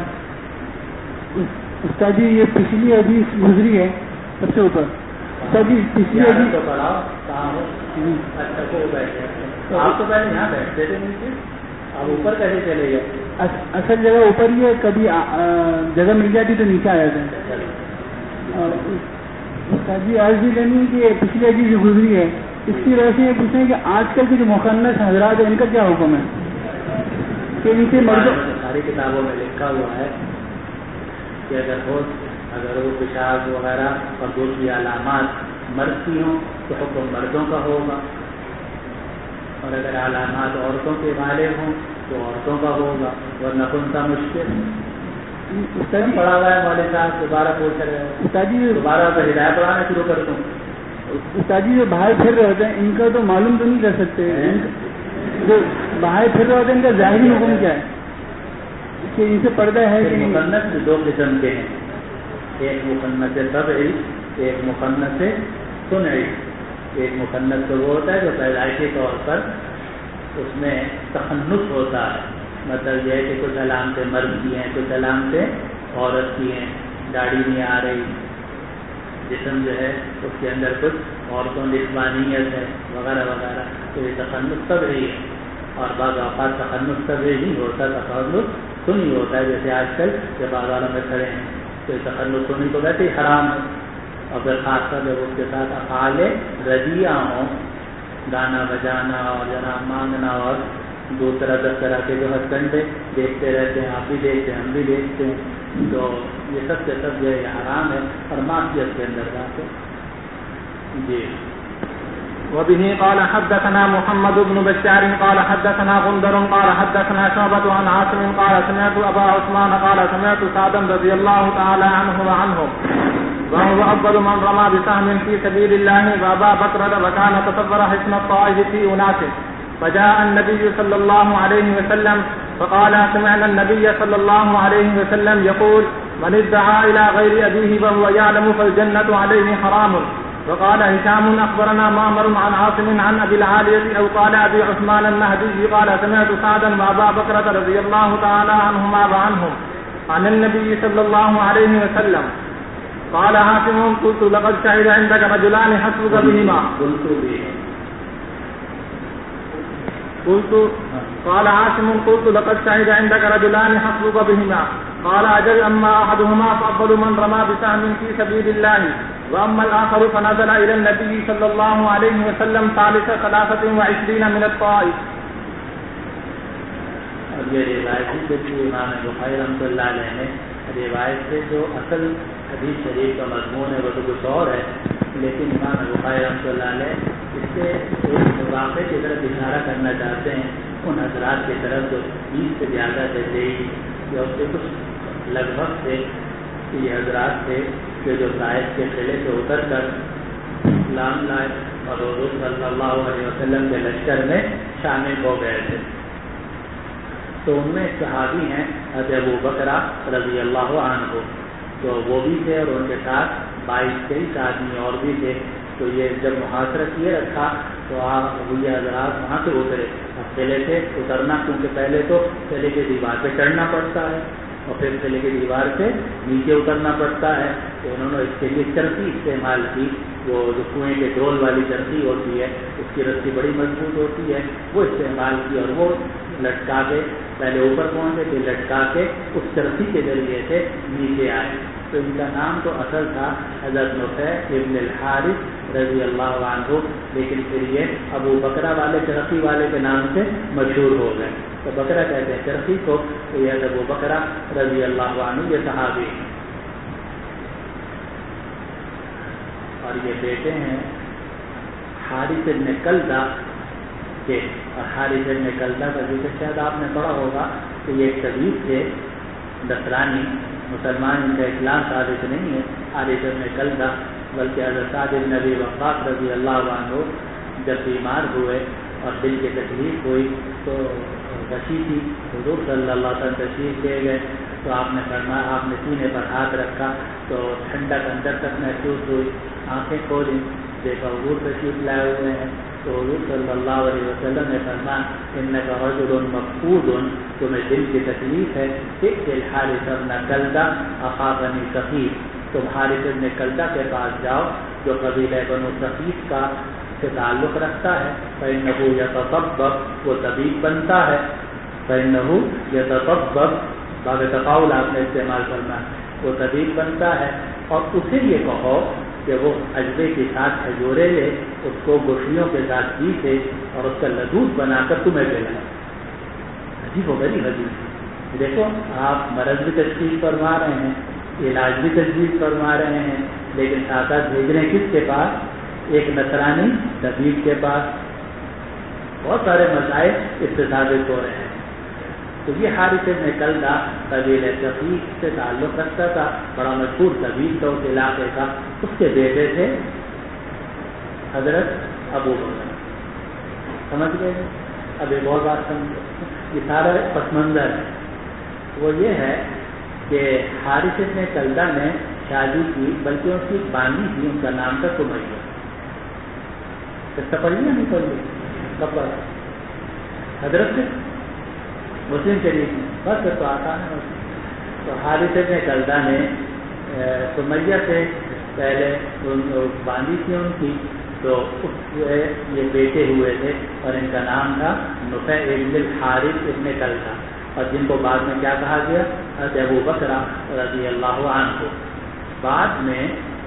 استاد جی، یہ پچھلی حدیث گزری ہے سب سے اوپر، استاد جی پچھلی حدیث تو پڑھاؤ کہاں ہو؟ اچھا کو بیٹھے، آپ تو پہلے یہاں بیٹھتے تھے نیچے، اب اوپر کیسے چلے گئے؟ اصل جگہ اوپر ہی ہے، کبھی جگہ مل جاتی تو نیچے آ جاتے ہیں۔ استاد جی عرض یہ کرنی ہے کہ پچھلی حدیث جو گزری ہے اس کی وجہ سے یہ پوچھیں کہ آج کل کے جو مخنث حضرات ہیں ان کا کیا حکم ہے کہ ان سے مردوں؟ ساری کتابوں میں لکھا ہوا ہے کہ اگر وہ پیشاب وغیرہ اور دوسری علامات مرد کی ہوں تو حکم مردوں کا ہوگا، اور اگر علامات عورتوں کے غالب ہوں تو عورتوں کا ہوگا، ورنہ کون سا مشکل پڑا ہوا ہے۔ مولوی صاحب دوبارہ پوچھ رہے ہیں، استاد جی دوبارہ تو ہدایت پڑھانا شروع کر دوں۔ استاد جی جو باہر پھر رہے ہوتے ہیں ان کا تو معلوم تو نہیں کر سکتے، جو باہر پھر رہے ہوتے ہیں ان کا ظاہری حکم کیا ہے کہ ان سے پردہ ہے کہ نہیں؟ مخنث دو قسم کے ہیں، ایک مخنث طبعی، ایک مخنث صنعی۔ ایک مخنث تو وہ ہوتا ہے جو پیدائشی طور پر اس میں تخنث ہوتا ہے، مطلب یہ ہے کہ کچھ علامتیں مرد کی ہیں، کچھ علامتیں عورت کی ہیں، داڑھی نہیں آ رہی، جسم جو ہے اس کے اندر کچھ عورتوں نسوانیت ہے وغیرہ وغیرہ، تو یہ تخنث طبعی ہے۔ اور بعض اوقات تخنث طبعی نہیں ہوتا، تخنث سنی ہوتا ہے، جیسے آج کل کے بازاروں میں کھڑے ہیں تو یہ تخنث سنی تو ویسے ہی حرام ہے، اور پھر خاص کر جب اس کے ساتھ افعال رضیہ ہوں، گانا بجانا اور جناب مانگنا اور دو طرح دس طرح کے جو ہتھکنڈے دیکھتے رہتے ہیں، آپ بھی دیکھتے ہیں ہم بھی دیکھتے ہیں، تو یہ سب سے سب جو ہے حرام ہے اور معصیت کے اندر جاتے جی۔ وبه قال حدثنا محمد بن بشار قال حدثنا غندر قال حدثنا شعبة عن عاصم قال سمعت أبا عثمان قال سمعت سعدا رضي الله تعالى عنه وعنهم وهو أفضل من رمى بسهم في سبيل الله وأبا بكر وكان تصور حسن الطائف في أناس، فجاء النبي صلى الله عليه وسلم فقال سمعنا النبي صلى الله عليه وسلم يقول من ادعى إلى غير أبيه وهو يعلم فالجنة عليه حرام. وقال هشام أخبرنا معمر عن عاصم عن أبي العالية أو قال أبي عثمان النهدي قال سمعت سعدا وأبا بكر رضي الله تعالى عنهما وعنهم عن النبي صلى الله عليه وسلم قال عاصم قلت لقد شهد عندك رجلان حسبك بهما قال عاصم قلت لقد شهد عندك رجلان حسبك بهما قال أجل أما أحدهما فأفضل من رمى بسهم في سبيل الله وأما الآخر فنزل إلى النبي صلى الله عليه وسلم ثالث 23 من الطائف. اور یہ روایت سے امام بخاری رحمۃ اللہ علیہ نے روایت سے جو اصل حدیث شریف کا مضمون ہے وہ تو کچھ اور ہے، لیکن امام بخاری رحمۃ اللہ علیہ اس سے ایک واقعے کی طرف اشارہ کرنا چاہتے ہیں، ان حضرات کی طرف جو 20 سے زیادہ تھے یا اس سے کچھ لگ بھگ تھے، یہ حضرات تھے کہ جو طائف کے قلعے سے اتر کر اسلام لائے اور حضور صلی اللہ علیہ وسلم کے لشکر میں شامل ہو گئے تھے۔ تو ان میں صحابی ہیں حضرت ابو بکر رضی اللہ عنہ، تو وہ بھی تھے اور ان کے ساتھ 22 23 آدمی اور بھی تھے، تو یہ جب محاصرہ کیے رکھا تو آپ ابویہ حضرات وہاں سے اترے. اب قلعے سے اترنا کیونکہ پہلے تو قلعے کی دیوار پہ چڑھنا پڑتا ہے اور پھر قلعے کی دیوار سے نیچے اترنا پڑتا ہے. تو انہوں نے اس کے لیے چرخی استعمال کی, وہ جو کنویں کے ڈول والی چرخی ہوتی ہے اس کی رسی بڑی مضبوط ہوتی ہے, وہ استعمال کی اور وہ لٹکا کے پہلے اوپر پہنچے پھر لٹکا کے اس چرخی کے ذریعے سے نیچے آئے. تو ان کا نام تو اصل تھا حضرت نفیع ابن الحارث رضی اللہ عنہ, لیکن پھر یہ ابو بکرہ والے چرخی والے کے نام سے مشہور ہو گئے. تو بکرہ کہتے ہیں چرخی کو, تو یہ ابو بکرہ رضی اللہ عنہ یہ صحابی ہیں. اور یہ بیٹے ہیں حارث ابن کلدہ کے. اور حارث ابن کلدہ کا ذکر شاید آپ نے پڑھا ہوگا کہ یہ ایک طبیب تھے نصرانی, مسلمان, ان کا اسلام ثابت نہیں ہے. حارث ابن کلدہ بلکہ حضرت سعد بن ابی وقاص رضی اللہ عنہ جب بیمار ہوئے اور دل کی تکلیف ہوئی تو غشی تھی, حضور صلی اللہ علیہ وسلم تشریف لے گئے تو آپ نے فرمایا, آپ نے سینے پر ہاتھ رکھا تو ٹھنڈک اندر تک محسوس ہوئی. آنکھیں کھولی, دیکھا حضور تشریف لائے ہوئے ہیں. تو حضور صلی اللہ علیہ وسلم نے فرمایا انک رجل مفقود, تمہیں دل کی تکلیف ہے, الحارث ابن کلدہ اخا بنی ثقیف, تم حارث ابن کلدہ کے پاس جاؤ جو قبیلہ بنو ثقیف کا سے تعلق رکھتا ہے. فإنه يتطبب, وہ طبیب بنتا ہے. فإنه يتطبب, باب تقاول آپ نے استعمال کرنا, وہ طبیب بنتا ہے. اور اسے یہ کہو کہ وہ اجبے کے ساتھ کھجورے لے, اس کو گوشیوں کے ساتھ پیسے اور اس کا لدود بنا کر تمہیں پلائے. عجیب ہو گئی حدیث. دیکھو آپ مرض بھی تشخیص فرما رہے ہیں, علاج بھی تجویز فرما رہے ہیں, لیکن ساتھ ساتھ بھیج رہے ہیں کس کے پاس؟ ایک نصرانی طبیب کے پاس. بہت سارے مسائل اس سے ثابت ہو رہے ہیں. تو یہ حارث ابن کلدہ قبیلہ ثقیف سے تعلق رکھتا تھا, بڑا مشہور طبیب تھا اس علاقے کا. اس کے بیٹے تھے حضرت ابو بکر. سمجھ گئے؟ اب ایک اور بات سمجھو, یہ سارا پس منظر ہے. وہ یہ ہے کہ حارث ابن کلدہ نے شادی کی, بلکہ اس کی باندھی تھی, ان کا نام تھا سمیہ. پڑھیے نہیں پڑھیے حضرت مسلم شریف میں بس تو آتا ہے. تو حارث ابن کلدہ نے سمیہ سے پہلے باندھی تھی ان کی, تو اس یہ بیٹے ہوئے تھے اور ان کا نام تھا نفیع ابن الحارث ابن کلدہ, اور جن کو بعد میں کیا کہا گیا؟ حضرت ابو بکرہ رضی اللہ عنہ. بعد میں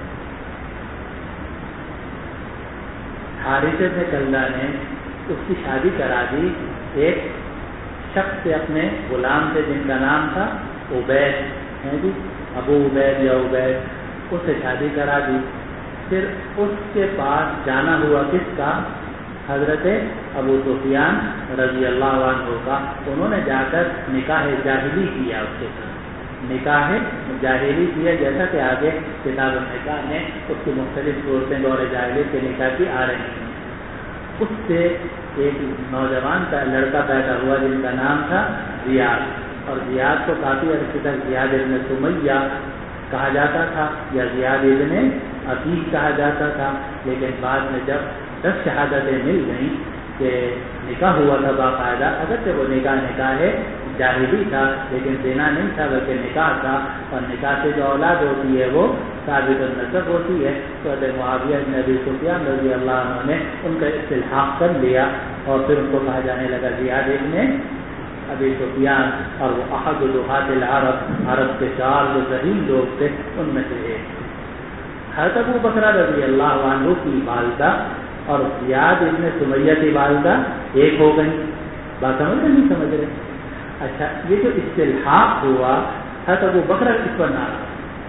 حارث ابن کلدہ نے اس کی شادی کرا دی ایک شخص سے, اپنے غلام سے, جن کا نام تھا عبید, ہے جی ابو عبید یا عبید, اس سے شادی کرا دی. پھر اس کے پاس جانا ہوا کس کا؟ حضرت ابو سفیان رضی اللہ عنہ کا. انہوں نے جا کر نکاح جاہلی کیا اس کے ساتھ, نکاح جاہلی کیا, جیسا کہ آگے کتاب النکاح میں اس کی مختلف صورتیں دور جاہلیت کے نکاح کی آ رہی ہیں. اس سے ایک نوجوان کا لڑکا پیدا ہوا جن کا نام تھا زیاد, اور زیاد کو کافی عرصے تک زیاد ابن سمیہ کہا جاتا تھا یا زیاد ابن عتیق کہا جاتا تھا. لیکن بعد میں جب 10 شہادتیں مل گئیں کہ نکاح ہوا تھا باقاعدہ, اگرچہ وہ نکاح جاہلی تھا لیکن زنا نہیں تھا بلکہ نکاح تھا, اور نکاح سے جو اولاد ہوتی ہے وہ ثابت النسب ہوتی ہے. تو حضرت معاویہ بن ابی سفیان رضی اللہ عنہ نے ان کا استلحاق کر لیا, اور پھر ان کو کہا جانے لگا زیاد ابن ابی سفیان, اور وہ احد دہات العرب, عرب کے 4 جو ذہین لوگ تھے ان میں سے ایک. حضرت ابو بکر رضی اللہ عنہ کی والدہ اور زیاد ابن سمیہ کی والدہ ایک ہو گئی. بات سمجھ رہے نہیں سمجھ رہے؟ اچھا, یہ جو استلحاق ہوا حضرت ابو بکر اس پر ناراض,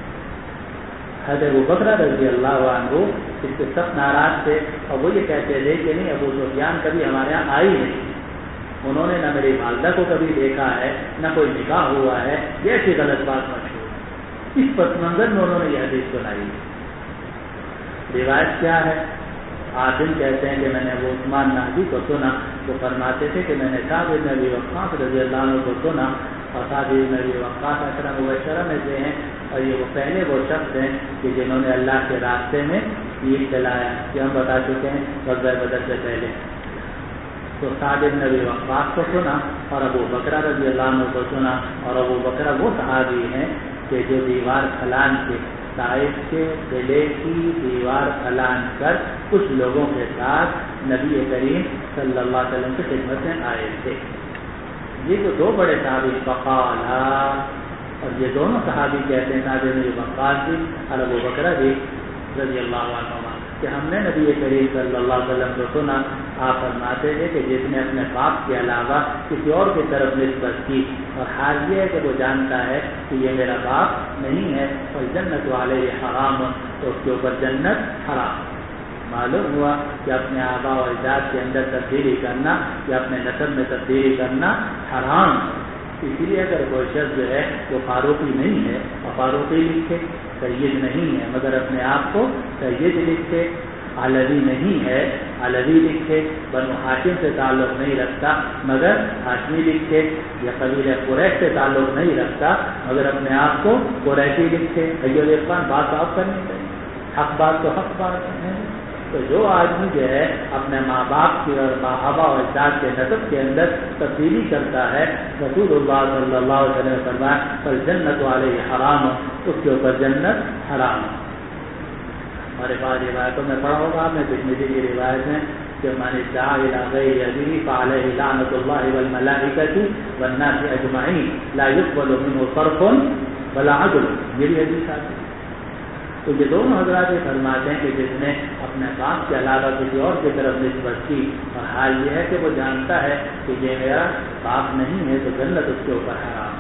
حضرت ابو بکر رضی اللہ عنہ اس سے سخت ناراض تھے, اور وہ یہ کہتے تھے کہ نہیں ابو سفیان کبھی ہمارے یہاں آئی نہیں, انہوں نے نہ میری والدہ کو کبھی دیکھا ہے نہ کوئی نکاح ہوا ہے, یہ ایسی غلط بات مشہور. اس پس منظر میں انہوں نے یہ حدیث سنائی. روایت کیا ہے؟ عاصم کہتے ہیں کہ میں نے ابو عثمان نہدی کو سنا, وہ فرماتے تھے کہ میں نے سعد بن ابی وقاص رضی اللہ عنہ کو سنا, اور سعد بن ابی وقاص عشرہ مبشرہ میں سے ہیں, اور یہ وہ پہلے وہ شخص ہیں کہ جنہوں نے اللہ کے راستے میں تیر چلایا، یہ ہم بتا چکے ہیں غزوہ بدر سے پہلے. تو سعد بن ابی وقاص کو سنا اور ابو بکر رضی اللہ عنہ کو سنا. اور ابو بکر وہ صحابی ہیں کہ جو دیوار پھلان کے طائف کے قلعے کی دیوار پھلان کر کچھ لوگوں کے ساتھ نبی کریم صلی اللہ علیہ وسلم کی خدمت میں آئے تھے. یہ جو دو بڑے صحابی فقالا، اور یہ دونوں صحابی کہتے ہیں سعد بن ابی وقاص بھی اور ابو بکر بھی رضی اللہ عنہ کہ ہم نے نبی کریم صلی اللہ علیہ وسلم کو سنا. آپ فرماتے تھے کہ جس نے اپنے باپ کے علاوہ کسی اور کی طرف نسبت کی اور حال یہ ہے کہ وہ جانتا ہے کہ یہ میرا باپ نہیں ہے اور جنت والے یہ حرام، تو اس کے اوپر جنت حرام. معلوم ہوا کہ اپنے آبا و اجداد کے اندر تبدیلی کرنا یا اپنے نسب میں تبدیلی کرنا حرام. اسی لیے اگر کوئی شخص جو ہے وہ فاروقی نہیں ہے اور فاروقی لکھے، سید نہیں ہے مگر اپنے آپ کو سید لکھے، علوی نہیں ہے علوی لکھے، بنو ہاشم سے تعلق نہیں رکھتا مگر ہاشمی لکھے، یا قبیلہ قریش سے تعلق نہیں رکھتا مگر اپنے آپ کو قریشی لکھے. بات آپ کرنی چاہیے، حق بات تو حق بات ہے. تو جو آدمی جو ہے اپنے ماں باپ کی اور آبا و اجداد کے نسب کے اندر تبدیلی کرتا ہے، رسول اللہ صلی اللہ علیہ وسلم نے فرمایا پر جنت والے حرام، اس کے اوپر جنت حرام. اور ایک بار روایتوں میں پڑھا ہوگا آپ نے ترمذی کی روایت میں کہ من ادعى الى غير ابيه فعليه لعنة الله والملائكة والناس اجمعين لا يقبل منه صرف ولا عدل. یہ بھی حدیث آتی ہے. تو یہ دونوں حضرات یہ فرماتے ہیں کہ جس نے اپنے باپ کے علاوہ کسی اور کی طرف نسبت کی اور حال یہ ہے کہ وہ جانتا ہے کہ یہ میرا باپ نہیں ہے، تو جنت اس کے اوپر حرام.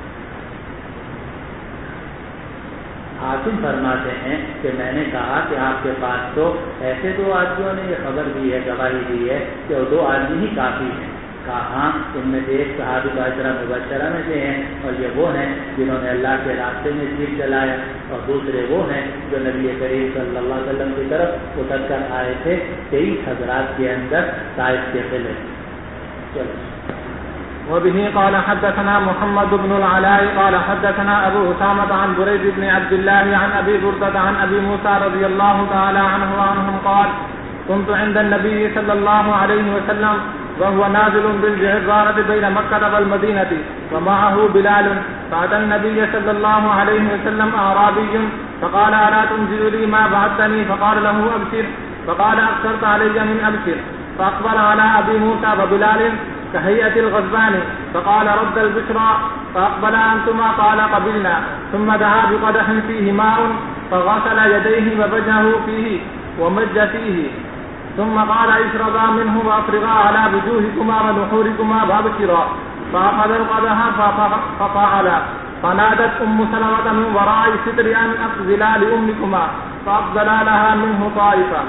حاکم فرماتے ہیں کہ میں نے کہا کہ آپ کے پاس تو ایسے دو آدمیوں نے یہ خبر دی ہے، گواہی دی ہے کہ وہ دو آدمی ہی کافی ہیں. کہا ہاں، ان میں سے ایک صحابی کا عشرہ مبشرہ میں سے ہیں اور یہ وہ ہیں جنہوں نے اللہ کے راستے میں تیر چلایا، اور دوسرے وہ ہیں جو نبی کریم صلی اللہ علیہ وسلم کی طرف اتر کر آئے تھے 23 حضرات کے اندر طائف کے قلعے. چلو. وبه قال حدثنا محمد بن العلاء قال حدثنا أبو أسامة عن بريد بن عبد الله عن أبي بردة عن أبي موسى رضي الله تعالى عنه وعنهم قال كنت عند النبي صلى الله عليه وسلم وهو نازل بالجعرانة بين مكة والمدينة ومعه بلال، فأتى النبي صلى الله عليه وسلم أعرابي فقال ألا تنزل لي ما بعثتني؟ فقال له أبشر، فقال أكثرت علي من أبشر. فأقبل على أبي موسى وبلال كهيئة الغزبان فقال رد البشرى، فأقبل أنتما قال قبلنا، ثم دعا بقدح فيه ماء فغسل يديه ووجهه فيه ومج فيه، ثم قال اشربا منه وأفرغا على وجوهكما ونحوركما وابشرا. فأخذ القدح ففعلا، فنادت سلمة من وراء الستر أن أقبلا لأمكما، فأقبلا لها منه طائفة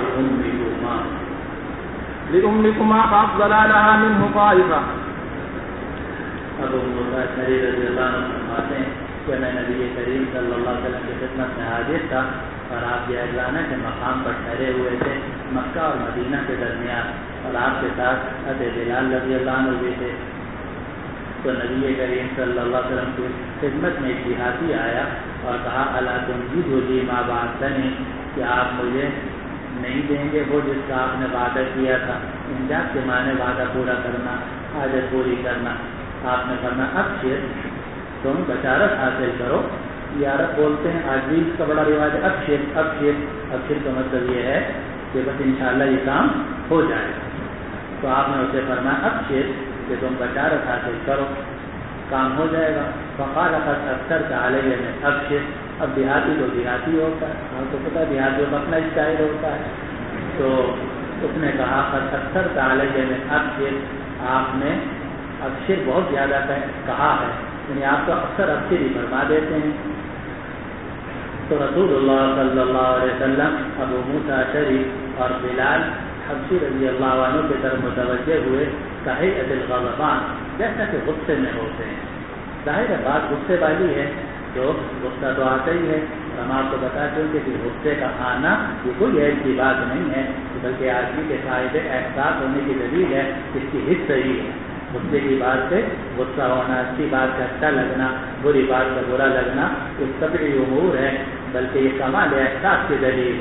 لأمكما فأفضل لها منه طائفة. ابو موسیٰ اشعری رضی اللہ عنہ فرماتے ہیں کہ میں نبی کریم صلی اللہ علیہ وسلم کی خدمت میں حاضر تھا اور آپ جعرانہ کے مقام پر ٹھہرے ہوئے تھے مکہ اور مدینہ کے درمیان، اور آپ کے ساتھ حضرت بلال رضی اللہ عنہ بھی تھے. تو نبی کریم صلی اللہ علیہ وسلم کی خدمت میں ایک دیہاتی آیا اور کہا الا تنجزوا لی ما بعثتنی، کہ آپ مجھے نہیں دیں گے وہ جس کا آپ نے وعدہ کیا تھا. انجاز کے معنی وعدہ پورا کرنا، حاجت پوری کرنا. آپ نے فرمایا ابشر، تم بشارت حاصل کرو. یہ عرب بولتے ہیں، آج بھی اس کا بڑا رواج ہے ابشر ابشر. ابشر کا مطلب یہ ہے کہ بس انشاءاللہ یہ کام ہو جائے. تو آپ نے اسے فرمایا ابشر کہ تم بشارت حاصل کرو، کام ہو جائے گا. فقال قد اکثرت علی میں ابشر. اب دیہاتی تو دیہاتی ہوتا ہے، آپ کو پتہ ہے دیہاتیوں کا اپنا اسٹائل ہوتا ہے. تو اس نے کہا قد اکثرت علی میں ابشر، آپ نے ابشر بہت زیادہ کہا ہے، یعنی آپ کو اکثر ابشر ہی فرما دیتے ہیں. تو رسول اللہ صلی اللہ علیہ وسلم ابو موسیٰ اشعری اور بلال حبشی رضی اللہ عنہ کی طرف متوجہ ہوئے کہیئۃ الغضبان، جیسا کہ غصے میں ہوتے ہیں. ظاہر بات غصے والی ہے، تو غصہ تو آتا ہی ہے. ہم آپ کو بتا چکے کہ غصے کا آنا یہ کوئی ایسی بات نہیں ہے، بلکہ آدمی کے صاحب احساس ہونے کی دلیل ہے، اس کی حص صحیح ہے. غصے کی بات سے غصہ ہونا، اچھی بات کا اچھا لگنا، بری بات کا برا لگنا، یہ طبعی امور ہے، بلکہ یہ کمال احساس کی دلیل ہے.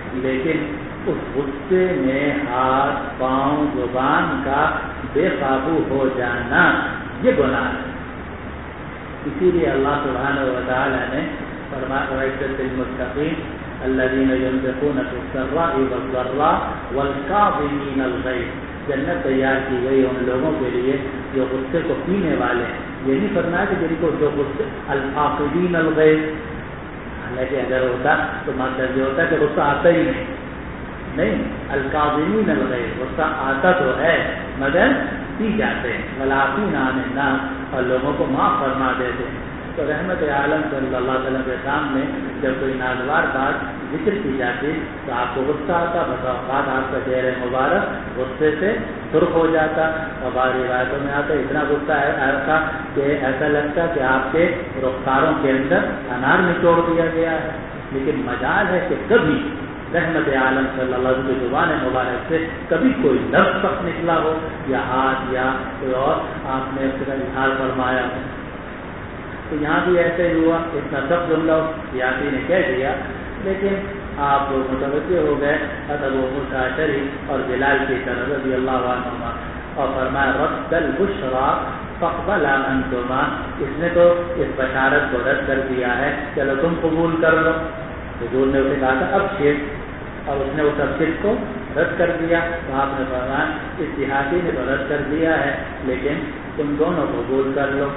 لیکن اس غصے میں ہاتھ پاؤں زبان کا بے قابو ہو جانا یہ گناہ ہے. اسی لیے اللہ سبحانہ و تعالی نے فرمایا وَأُعِدَّتْ لِلْمُتَّقِينَ الَّذِينَ يُنْفِقُونَ فِي السَّرَّاءِ وَالضَّرَّاءِ وَالْكَاظِمِينَ الْغَيْظَ. جنت تیار کی گئی ان لوگوں کے لیے جو غصے کو پینے والے ہیں. یہ نہیں فرمایا کہ جن کو جو غصے الفاقدین الغیظ، حالانکہ اگر ہوتا تو مطلب یہ ہوتا کہ غصہ آتا ہی نہیں. الکاظمین الغیظ، غصہ آتا تو ہے مگر پی جاتے ہیں. والعافین عن الناس، اور لوگوں کو معاف فرما دیتے ہیں. تو رحمت عالم صلی اللہ علیہ وسلم کے سامنے جب کوئی ناگوار بات ذکر کی جاتی تو آپ کو غصہ آتا، بس اوقات آپ کا چہرہ مبارک غصے سے سرخ ہو جاتا. اور بعض روایتوں میں آتا اتنا غصہ آتا کہ ایسا لگتا کہ آپ کے رخساروں کے اندر انار نچوڑ دیا گیا ہے. لیکن مجال ہے کہ کبھی رحمت عالم صلی اللہ علیہ وسلم کی زبان مبارک سے کبھی کوئی لفظ تک نکلا ہو یا ہاتھ یا کوئی اور آپ نے اس کا اظہار فرمایا. تو یہاں بھی ایسے ہوا، اتنا سب جملہ یاسی نے کہہ دیا، لیکن آپ لوگ متوجہ ہو گئے حضرت ابو موسیٰ اشعری اور بلال کی طرف رضی اللہ عنہما، اور فرمایا رد البشرا فاقبلا انتما. اس نے تو اس بشارت کو رد کر دیا ہے، چلو تم قبول کر لو. حضور نے اسے کہا تھا اب شیر، اور اس نے اس ابشر کو رد کر دیا. تو آپ نے فرمایا اس دیہاتی نے تو رد کر دیا ہے لیکن تم دونوں قبول کر لو.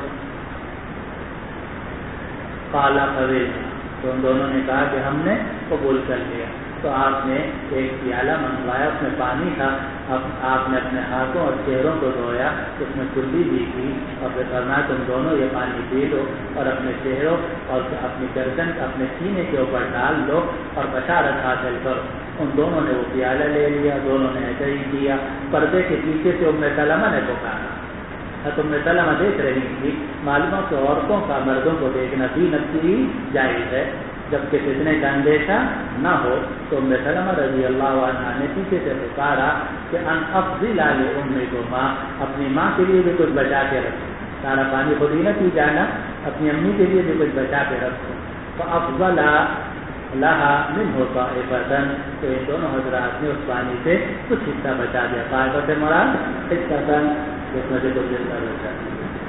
قالا قبیل، تو ان دونوں نے کہا کہ ہم نے قبول کر لیا. تو آپ نے ایک پیالہ منگوایا، اس میں پانی تھا. اب آپ نے اپنے ہاتھوں اور چہروں کو دھویا، اس میں کلی بھی کی، اور پھر فرمایا تم دونوں یہ پانی پی لو اور اپنے چہروں اور اپنی گردن اپنے سینے کے اوپر ڈال لو اور بشارت حاصل کرو. ان دونوں نے وہ پیالہ لے لیا، دونوں نے ایسا ہی کیا. پردے کے پیچھے سے ام سلمہ نے پکارا. ام سلمہ دیکھ رہی تھی. معلوم کہ عورتوں کا مردوں کو دیکھنا بھی نفسی جائز ہے، جبکہ فتنے کا اندیشہ نہ ہو. تو ام سلمہ رضی اللہ عنہا نے پیچھے سے پکارا کہ ان افضل علی امکما، اپنی ماں کے لیے بھی کچھ بچا کے رکھو. سارا پانی خود ہی نہ پی جانا، اپنی امی کے لیے بھی کچھ بچا کے رکھو. تو افضل لہا منہ طائفۃ، تو ان دونوں حضرات نے اس پانی سے کچھ حصہ بچا دیا. طائفہ سے مراد حصہ، اس میں سے کچھ حصہ بچا دیا.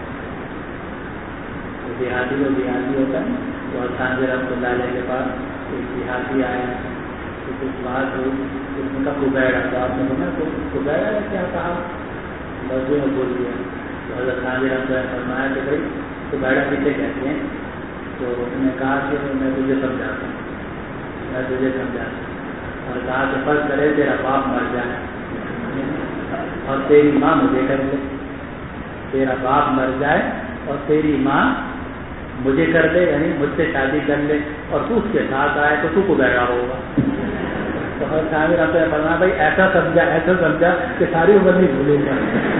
دیہاتی کو دیہاتی ہوتا ہے. اور خانجی رحمۃ اللہ علیہ کے پاس ایک دیہاتی آیا تو کچھ بات ہوئی، اس نے کہا کبیڑا. تو آپ نے سنا تو کبیڑا ہے کیا کہا، لفظوں میں بول دیا. تو حضرت خانجی رحمۃ اللہ نے فرمایا کہ بھائی کبیڑا کسے کہتے ہیں. تو اس نے کہا کہ میں تجھے سمجھاتا ہوں، میں تجھے سمجھاتا ہوں. اور کہا کہ فرض کرے تیرا باپ مر جائے اور تیری ماں مجھے کر لے. تیرا باپ مر جائے اور تیری ماں مجھے کر لے، یعنی مجھ سے شادی کر لے، اور تو اس کے ساتھ آئے تو کو بیٹھا ہوگا. تو ہر شامل آپ نے فرمایا بھائی ایسا سمجھا کہ ساری عمر نہیں بھولے گا.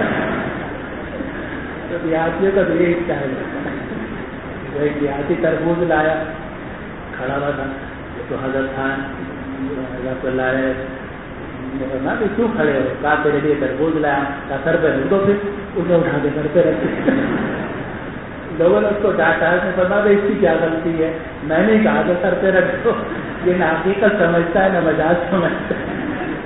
تو دیہاتیوں کا تو یہی حصہ ہے. ایک دیہاتی تربوز لایا، کھڑا ہوا تھا. تو حضرت خان رحمۃ اللہ علیہ نے فرمایا کہ کیوں کھڑے ہو؟ کہا تیرے لیے تربوز لایا. کہا سر پہ رکھ دو، پھر انہیں اٹھا کے سر پہ رکھ. لوگوں نے اس کو ڈانٹا. اس نے فرمایا اس کی کیا غلطی ہے؟ میں نے کہا کہ سر پہ رکھ دو. یہ نہ حقیقت سمجھتا ہے نہ مجاز سمجھتا ہے.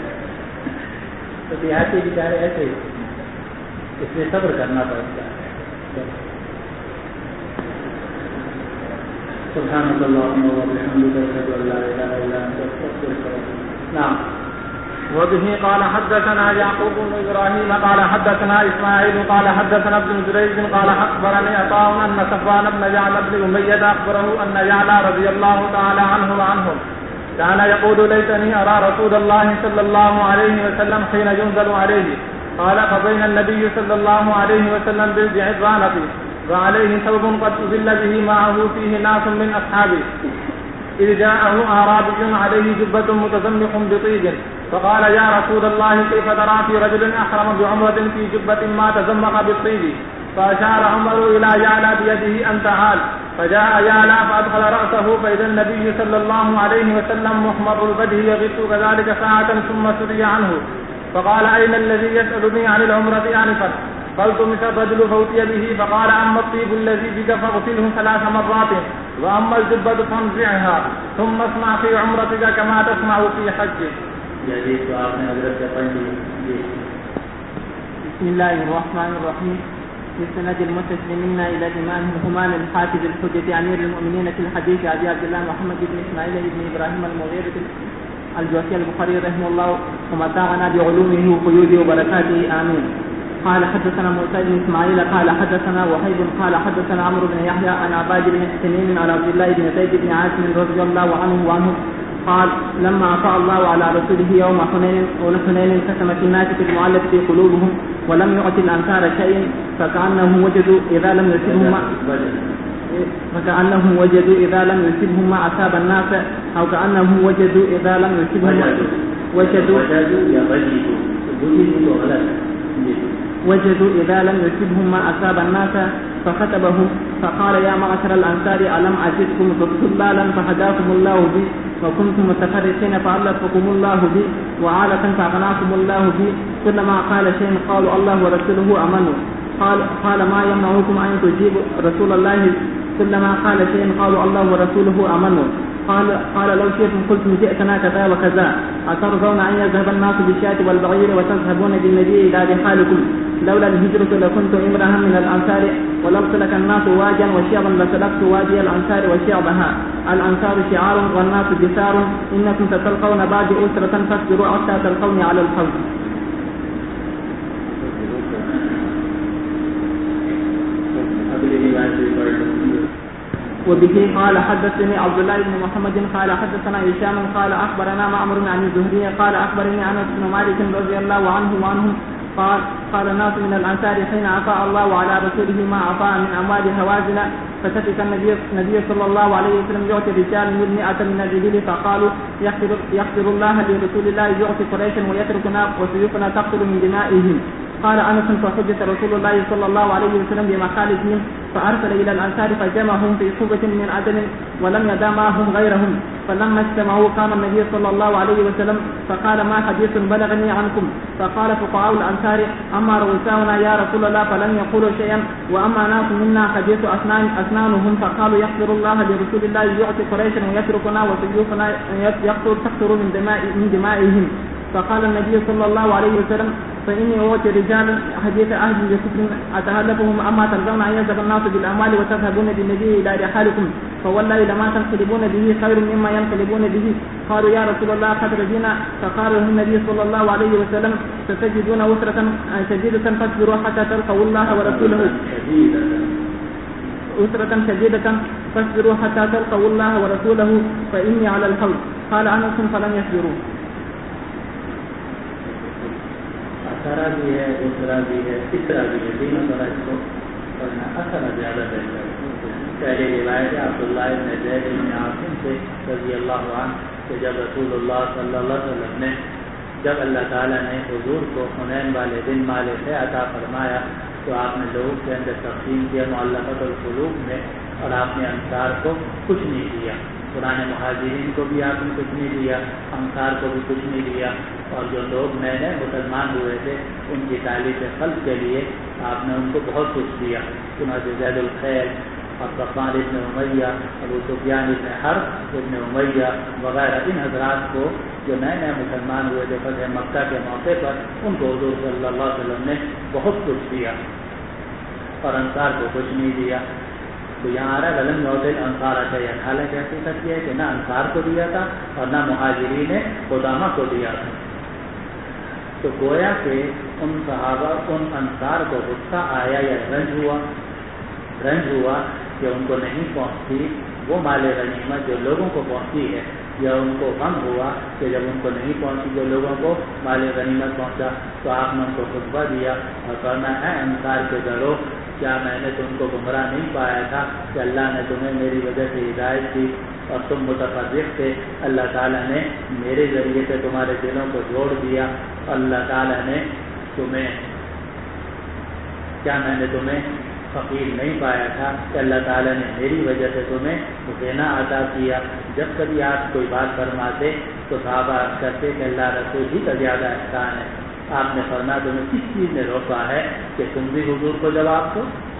تو دیہاتی بیچارے ایسے ہی، اس لیے صبر کرنا پڑتا ہے. سبحانك اللهم وبحمدك اشهد ان لا اله الا انت استغفرك واتوب اليك. نعم. وبه قال حدثنا يعقوب بن ابراهيم قال حدثنا اسماعيل قال حدثنا ابن جريج قال اخبرني عطاء ان صفوان بن يعلى بن اميه اخبره ان يعلى رضي الله تعالى عنه وعنهم كان يقول ليتني ارى رسول الله صلى الله عليه وسلم حين ينزل عليه. قال فبين النبي صلى الله عليه وسلم بالجعرانة وعليه ثوب قد أذل به معه فيه ناس من أصحابه إذ جاءه أعرابي عليه جبة متزمخ بطيب فقال يا رسول الله كيف ترى في رجل أحرم بعمرة في جبة ما تزمخ بالطيب؟ فأشار عمر إلى يعلى بيده أن تعال. فجاء يعلى فأدخل رأسه فإذا النبي صلى الله عليه وسلم محمر الوجه يغث كذلك ساعة ثم سري عنه. فقال أين الذي يسألني عن العمرة آنفا؟ قلت مثل الرجل فأتي به فقال أما الطيب الذي بك فاغسله 3 مرات وأما الجبة فانزعها ثم اصنع في عمرتك كما تصنع في حجك. یہ تو آپ نے حضرت سے پڑھ لی. بسم الله الرحمن الرحيم. بالسند المتصل منا إلى الإمام الهمام الحافظ الحجة أمير المؤمنين في الحديث أبي عبد الله محمد بن إسماعيل بن إبراهيم المغيرة الجوفي البخاري رحمه الله ومتاعنا بعلومه وقيوده وبركاته آمين. قال حدثنا موسى بن إسماعيل قال حدثنا وهيب قال حدثنا عمرو بن يحيى عن عباد بن تميم عن عبد الله بن زيد بن عاصم رضي الله عنه قال لما أطاع الله على رسوله يوم حنين انقسمت الناس في المعلق في قلوبهم ولم يعط الأنصار شيء فكأنهم وجدوا إذا لم يصبهم ما أصاب الناس أو كأنهم وجدوا إذا لم يصبهم ما أصاب الناس فخطبهم فقال يا معشر الأنصار ألم أجدكم ضلالا فهداكم الله بي وكنتم متفرقين فألفكم الله بي وعالة فأغناكم الله بي كلما قال شيء قالوا الله ورسوله أمنوا قال ما يمنعكم أن تجيبوا رسول الله كلما قال شيء قالوا الله ورسوله أمنوا قال لو شئتم قلتم جئتنا كذا وكذا أترضون أن يذهب الناس بالشاة والبعير وتذهبون بالنبي إلى رحالكم لولا الهجرة لكنت امرأ من الأنصار ولو سلك الناس واجا وشعبا لسلكت وادي الأنصار وشعبها الأنصار شعار والناس جسار إنكم ستلقون بعد أسرة فاصبروا حتى تلقوني على الحوض. وبه قال حدثني عبد الله بن محمد قال حدثنا هشام قال أخبرنا معمر عن الزهري قال أخبرني أنس بن مالك رضي الله عنه وعنهم قال ناس من الأنصار حين أعطى الله على رسوله ما أعطى من أموال هوازن فسكت النبي صلى الله عليه وسلم يعطي الرجال 100 من الرجال فقالوا يغفر الله لرسول الله يعطي قريشا ويتركنا وسيوفنا تقتل من دمائهم. قال أنس فحدث رسول الله صلى الله عليه وسلم بمخالفهم فأرسل إلى الأنصار فجمعهم في صوبة من عدن ولم يدع معهم غيرهم فلما اجتمعوا قام النبي صلى الله عليه وسلم فقال ما حديث بلغني عنكم فقال فقهاء الأنصار أما رؤساؤنا يا رسول الله فلم يقولوا شيئا وأما ناس منا حديث أسنانهم فقالوا يغفر الله لرسول الله يعطي قريشا ويتركنا وسيوفنا تقتل من دمائهم. فقال النبي صلى الله عليه وسلم فإني أوتي رجال حديث أهل بكفر أتهلكهم أما ترضون أن يذهب الناس بالأموال وتذهبون بالنبي إلى رحالكم فوالله لما تنقلبون به خير مما ينقلبون به. قالوا يا رسول الله قد رجينا فقال له النبي صلى الله عليه وسلم ستجدون أسرة شديدة فاصبروا حتى تلقوا الله ورسوله أسرة شديدة فاصبروا حتى تلقوا الله ورسوله فإني على الحوض. قال أنس فلم يصبروا. اثر بھی ہے دوسرا بھی ہے تیسرا بھی ہے تینوں طرح اس کو پڑھنا اثر زیادہ بہتر ہے. پہلے روایت ہے عبداللہ بن زید بن عاصم سے رضی اللہ عنہ کہ جب رسول اللہ صلی اللہ علیہ وسلم نے جب اللہ تعالیٰ نے حضور کو حنین والے دن مال سے عطا فرمایا تو آپ نے لوگوں کے اندر تقسیم کیا معلقۃ القلوب میں اور آپ نے انصار کو کچھ نہیں دیا. پرانے مہاجرین کو بھی آپ نے کچھ نہیں دیا, انصار کو بھی کچھ نہیں دیا, اور جو لوگ نئے نئے مسلمان ہوئے تھے ان کی تعلیم قلب کے لیے آپ نے ان کو بہت کچھ دیا. چنانچہ زید الخیل اور صفوان ابن امیہ, ابو سفیان ابن حرب ابن امیہ وغیرہ ان حضرات کو جو نئے نئے مسلمان ہوئے تھے فتح مکہ کے موقع پر ان کو حضور صلی اللہ علیہ وسلم نے بہت کچھ دیا اور انصار کو کچھ نہیں دیا. تو یہاں آ رہا ہے ولم یعطی الانصار شیئا, حالانکہ حقیقت یہ ہے کہ نہ انصار کو دیا تھا اور نہ مہاجرین قدامہ کو دیا تھا. تو گویا کہ ان صحابہ ان انصار کو غصہ آیا یا رنج ہوا کہ ان کو نہیں پہنچتی وہ مال غنیمت جو لوگوں کو پہنچتی ہے, یا ان کو غم ہوا کہ جب ان کو نہیں پہنچی جو لوگوں کو مال غنیمت پہنچا تو آپ نے ان کو خطبہ دیا اور فرمایا اے انصار کے گھروں, کیا میں نے تم کو گمراہ نہیں پایا تھا کہ اللہ نے تمہیں میری وجہ سے ہدایت دی اور تم متفرق تھے, اللہ تعالیٰ نے میرے ذریعے سے تمہارے دلوں کو جوڑ دیا. اللہ تعالیٰ نے تمہیں, کیا میں نے تمہیں فقیر نہیں پایا تھا کہ اللہ تعالیٰ نے میری وجہ سے تمہیں دینا عطا کیا. جب کبھی آپ کوئی بات فرماتے تو صحابہ عرض کرتے کہ اللہ رسول ہی کا زیادہ احسان ہے. آپ نے فرمایا تمہیں کس چیز نے روکا ہے کہ تم بھی حضور کو جواب دو؟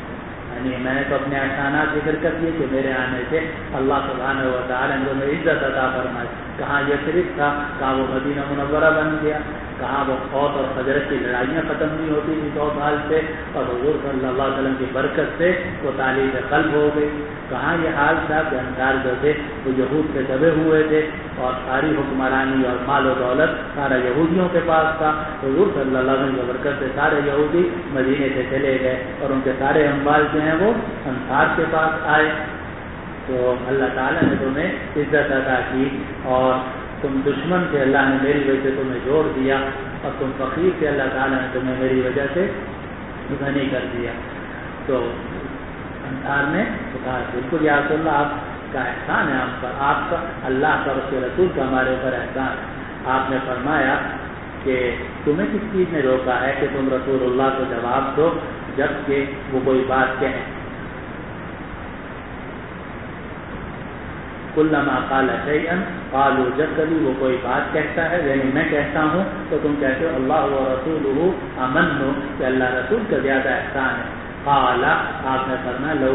یعنی میں نے تو اپنے احسانات ذکر کر دیے کہ میرے آنے سے اللہ سبحانہ و تعالیٰ نے ہمیں عزت عطا فرمائی. کہاں یثرب تھا, کہاں وہ مدینہ منورہ بن گیا, کہاں وہ اوس اور خزرج کی لڑائیاں ختم نہیں ہوتی تھی 100 سال سے, اور حضور صلی اللہ علیہ وسلم کی برکت سے وہ تعلیم قلب ہو گئی. کہاں یہ حال تھا کہ انصار جو تھے وہ یہود سے دبے ہوئے تھے اور ساری حکمرانی اور مال و دولت سارا یہودیوں کے پاس تھا. حضور صلی اللہ علیہ وسلم کی برکت سے سارے یہودی مدینے سے چلے گئے اور ان کے سارے اموال جو ہیں وہ انصار کے پاس آئے. تو اللہ تعالیٰ نے تمہیں عزت عطا کی, اور تم دشمن سے اللہ نے میری وجہ سے تمہیں جوڑ دیا, اور تم فقیر سے اللہ تعالیٰ نے تمہیں میری وجہ سے غنی کر دیا. تو انصار نے کہا بالکل یا رسول اللہ آپ کا احسان ہے ہم پر, آپ کا اللہ کا اس کے رسول کا ہمارے اوپر احسان ہے. آپ نے فرمایا کہ تمہیں کس چیز نے روکا ہے کہ تم رسول اللہ کو جواب دو جب کہ وہ کوئی بات کہیں. کلما قال شیئا قالوا, جب کبھی وہ کوئی بات کہتا ہے, یعنی میں کہتا ہوں تو تم کہتے ہو اللہ و رسولہ امن, کہ اللہ رسول کا زیادہ احسان ہے. قال, آپ نے فرمایا لو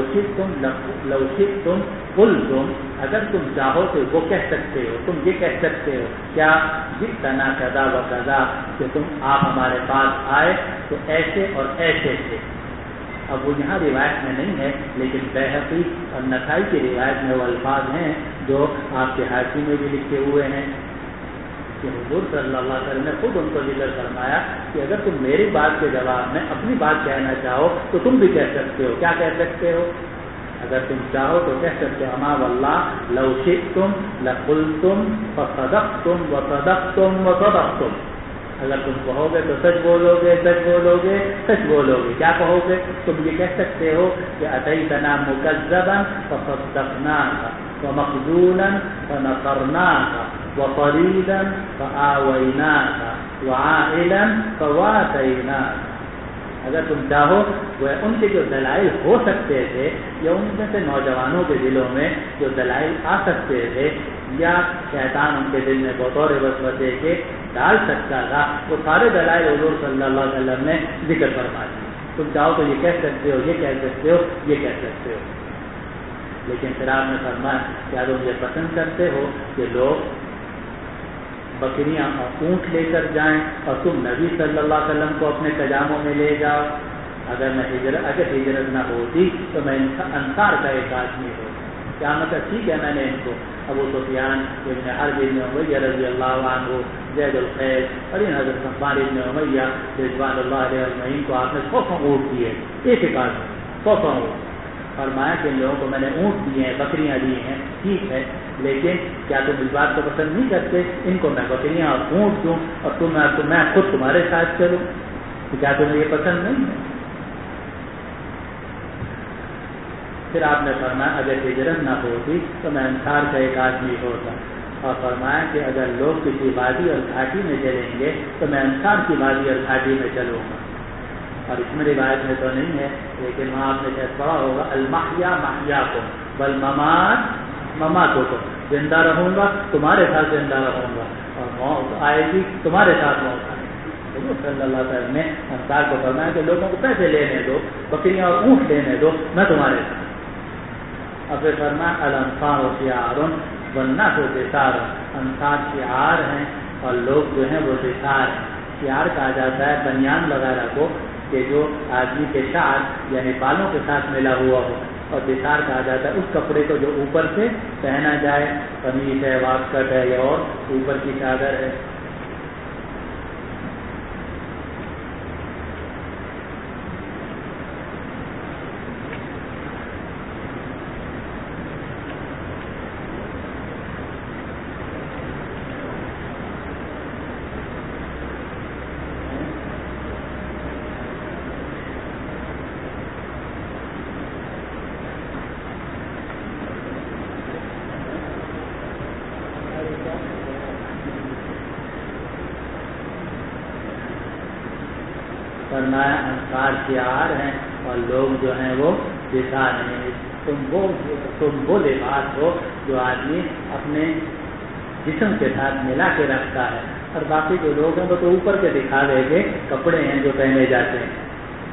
شئتم قلتم, اگر تم چاہو تو وہ کہہ سکتے ہو, تم یہ کہہ سکتے ہو کیا جئتنا کذا و کذا, کہ تم آپ ہمارے پاس آئے تو ایسے اور ایسے تھے. اب وہ یہاں روایت میں نہیں ہے, لیکن بیہقی اور نسائی کی روایت میں وہ الفاظ ہیں جو آپ کے حاشی میں بھی لکھے ہوئے ہیں کہ حضور صلی اللہ علیہ وسلم نے خود ان کو ذکر فرمایا کہ اگر تم میری بات کے جواب میں اپنی بات کہنا چاہو تو تم بھی کہہ سکتے ہو. کیا کہہ سکتے ہو؟ اگر تم چاہو تو کہہ سکتے ہو اما واللہ لو شئتم لقلتم فصدقتم وصدقتم وصدقتم. اگر تم کہو گے تو سچ بولو گے, سچ بولو گے, سچ بولو گے. کیا کہو گے؟ تم یہ کہہ سکتے ہو کہ اتیتنا مکذبا فصدقناک ومخذولا فنصرناک وطریدا فآویناک وعائلا فواتیناک. اگر تم چاہو وہ ان کے جو دلائل ہو سکتے تھے, یا ان میں سے نوجوانوں کے دلوں میں جو دلائل آ سکتے تھے, یا شیطان ان کے دل میں بطور وسوسے کے ڈال سکتا تھا, وہ سارے دلائل حضور صلی اللہ علیہ وسلم نے ذکر فرما دی. تم چاہو تو یہ کہہ سکتے ہو, یہ کہہ سکتے ہو, یہ کہہ سکتے ہو. لیکن پھر آپ نے فرمایا کیا تم یہ پسند کرتے ہو کہ لوگ بکریاں اور اونٹ لے کر جائیں اور تم نبی صلی اللہ علیہ وسلم کو اپنے قداموں میں لے جاؤ؟ اگر ہجرت نہ ہوتی تو میں انصار کا ایک آدمی ہوں. کیا مطلب؟ ٹھیک ہے, میں نے ان کو ابو سفیان ابن حرب ابن امیہ رضی اللہ عنہ, زید الخیل اور ان حضرت صفوان ابن امیہ رضوان اللہ علیہ اجمعین کو آپ نے 100 اونٹ دیے, ایک آدمی 100 اونٹ. فرمایا کہ ان لوگوں کو میں نے اونٹ دیے ہیں, بکریاں دی ہیں, ٹھیک ہے, لیکن کیا تم اس بات کو پسند نہیں کرتے ان کو میں بکریاں اور اونٹ دوں اور میں خود تمہارے ساتھ چلوں؟ کیا تمہیں یہ پسند نہیں ہے؟ پھر آپ نے فرمایا اگر ہجرت نہ ہوتی تو میں انصار کا ایک آدمی ہوتا, اور فرمایا کہ اگر لوگ کسی وادی اور گھاٹی میں چلیں گے تو میں انصار کی وادی اور گھاٹی میں چلوں گا. اور اس میں روایت میں تو نہیں ہے, لیکن وہاں آپ نے شاید پڑھا ہوگا المحیا محیاکم والممات مماتکم, زندہ رہوں گا تمہارے ساتھ زندہ رہوں گا, اور موت آئے گی تمہارے ساتھ موت آئے گی. حضور صلی اللہ علیہ وسلم نے انصار کو فرمایا کہ لوگوں کو پیسے لینے دو, بکریاں اور اونٹ لینے دو, میں تمہارے ساتھ. اور پھر فرمایا الانصار شعار والناس بثار, انصار شعار ہیں اور لوگ جو ہیں وہ بثار ہیں. شعار کہا جاتا ہے بنیان وغیرہ کو کہ جو آدمی کے شعر یعنی بالوں کے ساتھ ملا ہوا ہو, اور بثار کہا جاتا ہے اس کپڑے کو جو اوپر سے پہنا جائے, قمیص ہے, واسکٹ ہے, یا اور اوپر کی چادر ہے. فرمایا انصار شعار ہیں اور لوگ جو ہیں وہ بثار ہیں. تم وہ لباس ہو جو آدمی اپنے جسم کے ساتھ ملا کے رکھتا ہے, اور باقی جو لوگ ہیں وہ تو اوپر کے دکھاوے کے کپڑے ہیں جو پہنے جاتے ہیں.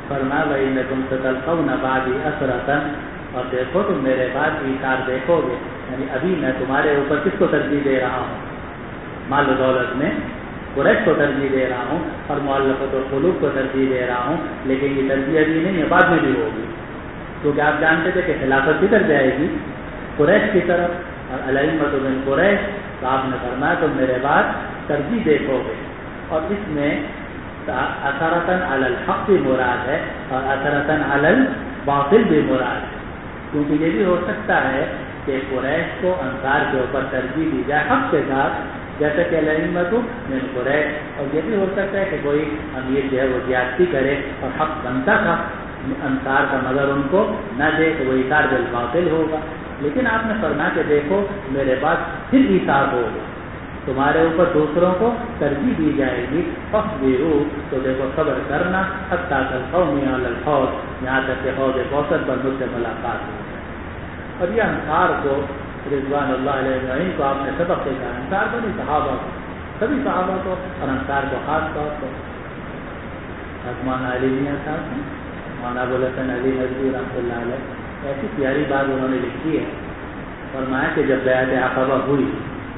فرمایا وَإِنَّكُمْ سَتَلْقَوْنَ بَعْدِي أَسْرَةً، اور دیکھو تم میرے بعد ایثار دیکھو گے، یعنی ابھی میں تمہارے اوپر کس کو ترجیح دے رہا ہوں؟ مال و دولت میں قریش کو ترجیح دے رہا ہوں اور مؤلفۃ القلوب کو ترجیح دے رہا ہوں، لیکن یہ ترجیح ابھی نہیں ہے، بعد میں بھی ہوگی، کیونکہ آپ جانتے تھے کہ خلافت کدھر جائے گی؟ قریش کی طرف، اور الائمۃ من قریش، تو آپ نے فرمایا تم میرے بعد ترجیح دیکھو گے، اور اس میں اثرتاً علی الحق بھی مراد ہے اور اثرتاً علی الباطل بھی مراد ہے، کیونکہ یہ بھی ہو سکتا ہے کہ قریش کو انصار کے اوپر ترجیح دی جائے حق کے ساتھ، جیسا کہ الائمۃ من قریش، اور یہ بھی ہو سکتا ہے کہ کوئی امیر جو ہے وہ زیادتی کرے اور حق بنتا تھا انصار کا مگر ان کو نہ دے تو وہ ایثار بالباطل ہوگا، لیکن آپ نے فرمایا کہ دیکھو میرے پاس پھر ایثار ہوگا، تمہارے اوپر دوسروں کو ترجیح دی جائے گی، فاصبروا، تو دیکھو صبر کرنا، حتی تلقونی علی الحوض، یہاں تک کہ حوض کوثر پر مجھ سے ملاقات ہو جائے۔ اور یہ انصار کو رضوان اللہ علیہ اجمعین کو آپ نے سبق سکھایا، انصار کو نہیں صحابہ کو، سبھی صحابہ کو اور انصار کو خاص طور پر۔ مولانا علی میاں صاحب ہیں، مولانا ابوالحسن علی ندوی رحمۃ اللہ علیہ، ایسی پیاری بات انہوں نے لکھی ہے، فرمایا کہ جب بیعت عقبہ ہوئی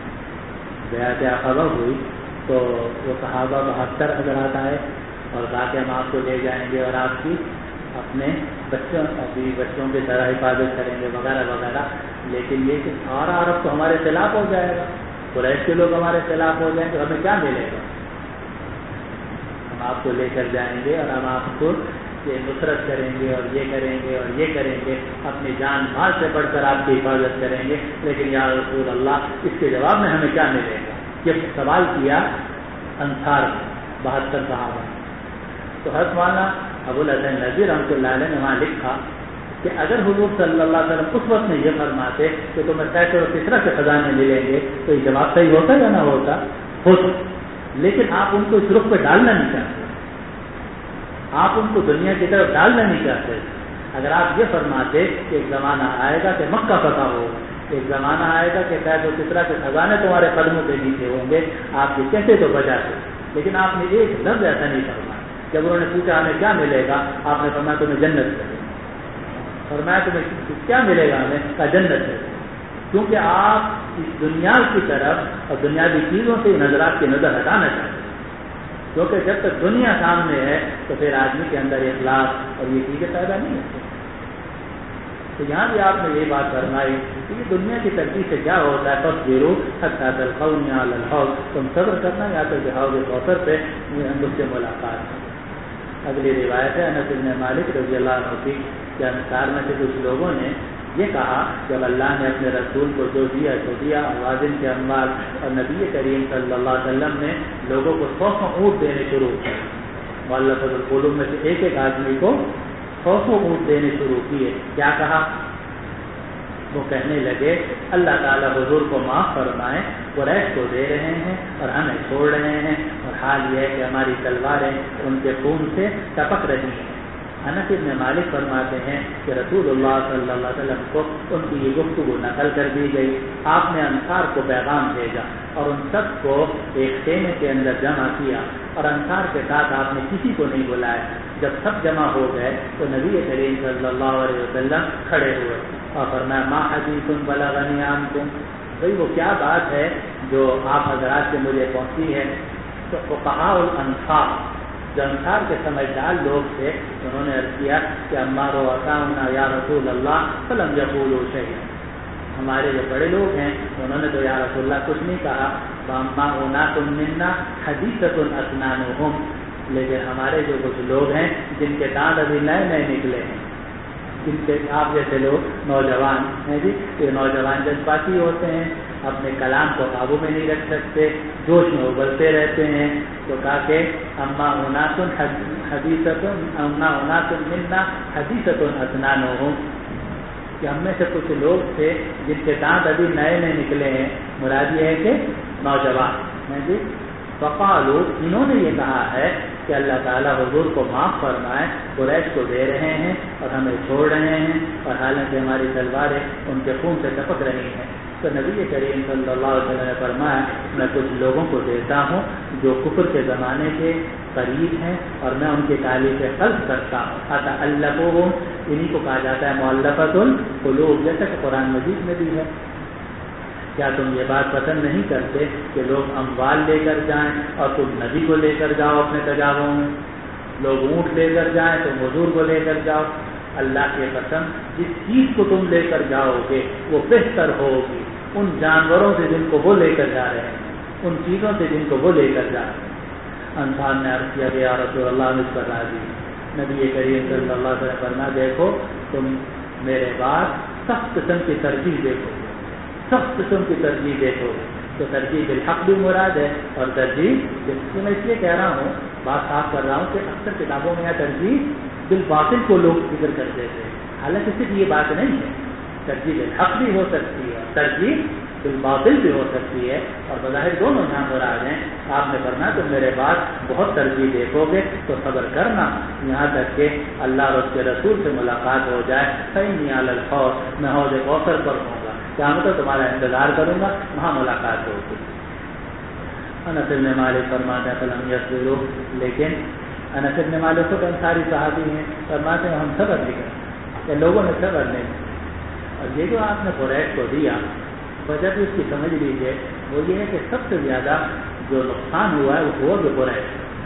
تو وہ صحابہ 72 حضرات آئے اور کہا کہ ہم آپ کو لے جائیں گے اور آپ کی اپنے بچوں کی طرح حفاظت کریں گے وغیرہ وغیرہ، لیکن یہ کہ سارا عرب تو ہمارے خلاف ہو جائے گا، قریش کے لوگ ہمارے خلاف ہو جائیں گے، ہمیں کیا ملے گا؟ ہم آپ کو لے کر جائیں گے اور ہم آپ کو یہ نصرت کریں گے اور یہ کریں گے اور یہ کریں گے، اپنی جان مال سے بڑھ کر آپ کی حفاظت کریں گے، لیکن یا رسول اللہ اس کے جواب میں ہمیں کیا ملے گا؟ یہ سوال کیا انصار 72 صحابہ۔ تو حضرت مولانا ابوالحسن ندوی رحمۃ اللہ علیہ نے وہاں لکھا کہ اگر حضور صلی اللہ علیہ وسلم اس وقت میں یہ فرماتے کہ تمہیں پیسے اور کثرت کے خزانے ملیں گے تو یہ جواب صحیح ہوتا یا نہ ہوتا؟ لیکن آپ ان کو اس رخ پہ ڈالنا نہیں چاہتے، آپ ان کو دنیا کی طرف ڈالنا نہیں چاہتے۔ اگر آپ یہ فرماتے کہ ایک زمانہ آئے گا کہ مکہ فتح ہوگا، ایک زمانہ آئے گا کہ پیسے و کثرت کے خزانے تمہارے قدموں کے نیچے ہوں گے، آپ یہ کہتے تو بجاتے، لیکن آپ نے ایک لفظ ایسا نہیں فرمایا۔ جب انہوں نے پوچھا ہمیں کیا ملے گا، آپ نے فرمایا تمہیں جنت ملے گی، فرمایا تمہیں کیا ملے گا؟ ہمیں کہا جنت ملے گی، کیونکہ آپ اس دنیا کی طرف اور دنیاوی چیزوں سے نظرات کی نظر ہٹانا چاہتے ہیں، کیونکہ جب تک دنیا سامنے ہے تو پھر آدمی کے اندر اخلاص اور یہ چیزیں پیدا نہیں ہوتی۔ تو یہاں بھی آپ نے یہی بات فرمائی کہ یہ دنیا کی ترقی سے کیا ہوتا ہے، فاصبروا حتی تلقونی علی الحوض، تم صبر کرنا یا تو حوض کوثر پہ مجھ سے ملاقات۔ اگلی روایت ہے انس بن مالک رضی اللہ عنہ کی کہ انصار میں سے کچھ لوگوں نے یہ کہا جب اللہ نے اپنے رسول کو جو دیا تو دیا، اوازن کے اموال، اور نبی کریم صلی اللہ علیہ وسلم نے لوگوں کو 100 اونٹ دینے شروع کیے، مؤلفۃ القلوب میں سے ایک آدمی کو 100 اونٹ دینے شروع کیے۔ کیا کہا؟ وہ کہنے لگے اللہ تعالیٰ حضور کو معاف فرمائے، قریش کو دے رہے ہیں اور ہمیں چھوڑ رہے ہیں، اور حال یہ ہے کہ ہماری تلواریں ان کے خون سے ٹپک رہی ہیں۔ انس بن مالک فرماتے ہیں کہ رسول اللہ صلی اللہ علیہ وسلم کو ان کی یہ گفتگو نقل کر دی گئی، آپ نے انصار کو پیغام بھیجا اور ان سب کو ایک خیمے کے اندر جمع کیا، اور انصار کے ساتھ آپ نے کسی کو نہیں بلایا۔ جب سب جمع ہو گئے تو نبی کریم صلی اللہ علیہ وسلم کھڑے ہوئے اور فرمایا ما حدیث بلغنی عنکم، بھائی وہ کیا بات ہے جو آپ حضرات سے مجھے پہنچی ہے؟ تو فقہاء الانصار، جو انصار کے سمجھدار لوگ تھے، انہوں نے عرض کیا کہ عمار و عطاؤنا یا رسول اللہ فلم یقولوا شیئا، ہمارے جو بڑے لوگ ہیں انہوں نے تو یا رسول اللہ کچھ نہیں کہا، واما اناس منا حدیثۃ اسنانہم، لیکن ہمارے جو کچھ لوگ ہیں جن کے دانت ابھی نئے نئے نکلے ہیں، جن کے آپ جیسے لوگ نوجوان ہیں جی، یہ نوجوان جذباتی ہوتے ہیں، اپنے کلام کو قابو میں نہیں رکھ سکتے، جوش میں ابلتے رہتے ہیں، تو کہا کہ اما اناس منا حدیثۃ اسنانہم، کہ ہم میں سے کچھ لوگ تھے جن کے دانت ابھی نئے نئے نکلے ہیں، مراد یہ ہے کہ نوجوان ہیں جی۔ فقالوا، انہوں نے یہ کہا ہے کہ اللہ تعالیٰ حضور کو معاف فرمائے، قریش کو دے رہے ہیں اور ہمیں چھوڑ رہے ہیں، اور حالانکہ ہماری تلواریں ان کے خون سے ٹپک رہی ہیں۔ تو نبی کریم صلی اللہ علیہ وسلم نے فرمایا میں کچھ لوگوں کو دیتا ہوں جو کفر کے زمانے کے قریب ہیں اور میں ان کی تعلیف قلب کرتا ہوں، اتعلقهم، انہیں کو کہا جاتا ہے مؤلفۃ القلوب، جیسا کہ قرآن مجید میں بھی ہے۔ کیا تم یہ بات پسند نہیں کرتے کہ لوگ اموال لے کر جائیں اور تم نبی کو لے کر جاؤ اپنے تجاووں میں؟ لوگ اونٹ لے کر جائیں تم حضور کو لے کر جاؤ۔ اللہ کی قسم جس چیز کو تم لے کر جاؤ گے وہ بہتر ہوگی ان جانوروں سے جن کو وہ لے کر جا رہے ہیں، ان چیزوں سے جن کو وہ لے کر جا رہے ہیں۔ انصار نے عرض کیا کہ یا رسول اللہ مجھ پر راضی۔ نبی کریم صلی اللہ علیہ وسلم فرمایا دیکھو تم میرے بعد سخت قسم کی ترجیح دیکھو، سخت قسم کی ترجیح دیکھو، تو ترجیح بالحق بھی مراد ہے اور ترجیح میں اس لیے کہہ رہا ہوں، بات صاف کر رہا ہوں کہ اکثر کتابوں میں یہاں ترجیح بالباطل کو لوگ ذکر کر دیتے ہیں، حالانکہ صرف یہ بات نہیں ہے، ترجیح بالحق بھی ہو سکتی ہے، ترجیح بالباطل بھی ہو سکتی ہے، اور بظاہر دونوں یہاں مراد ہیں۔ آپ نے فرمایا تو میرے بعد بہت ترجیح دیکھو گے تو صبر کرنا یہاں تک کہ اللہ اور اس کے رسول سے ملاقات ہو جائے۔ فإنی علی الحوض، میں حوض کوثر پر ہوں گا، کیا مطلب تمہارا انتظار کروں گا، وہاں ملاقات ہوگی۔ انس بن مالک فرماتے ہیں فلم یصبروا، لیکن انس بن مالک خود انصاری صحابی ہیں، فرماتے ہیں ہم صبر نہیں کرتے کہ لوگوں نے صبر نہیں، اور یہ جو آپ نے قریش کو دیا وجہ بھی اس کی سمجھ لیجیے، وہ یہ ہے کہ سب سے زیادہ جو نقصان ہوا ہے وہ ہوا جو قریش،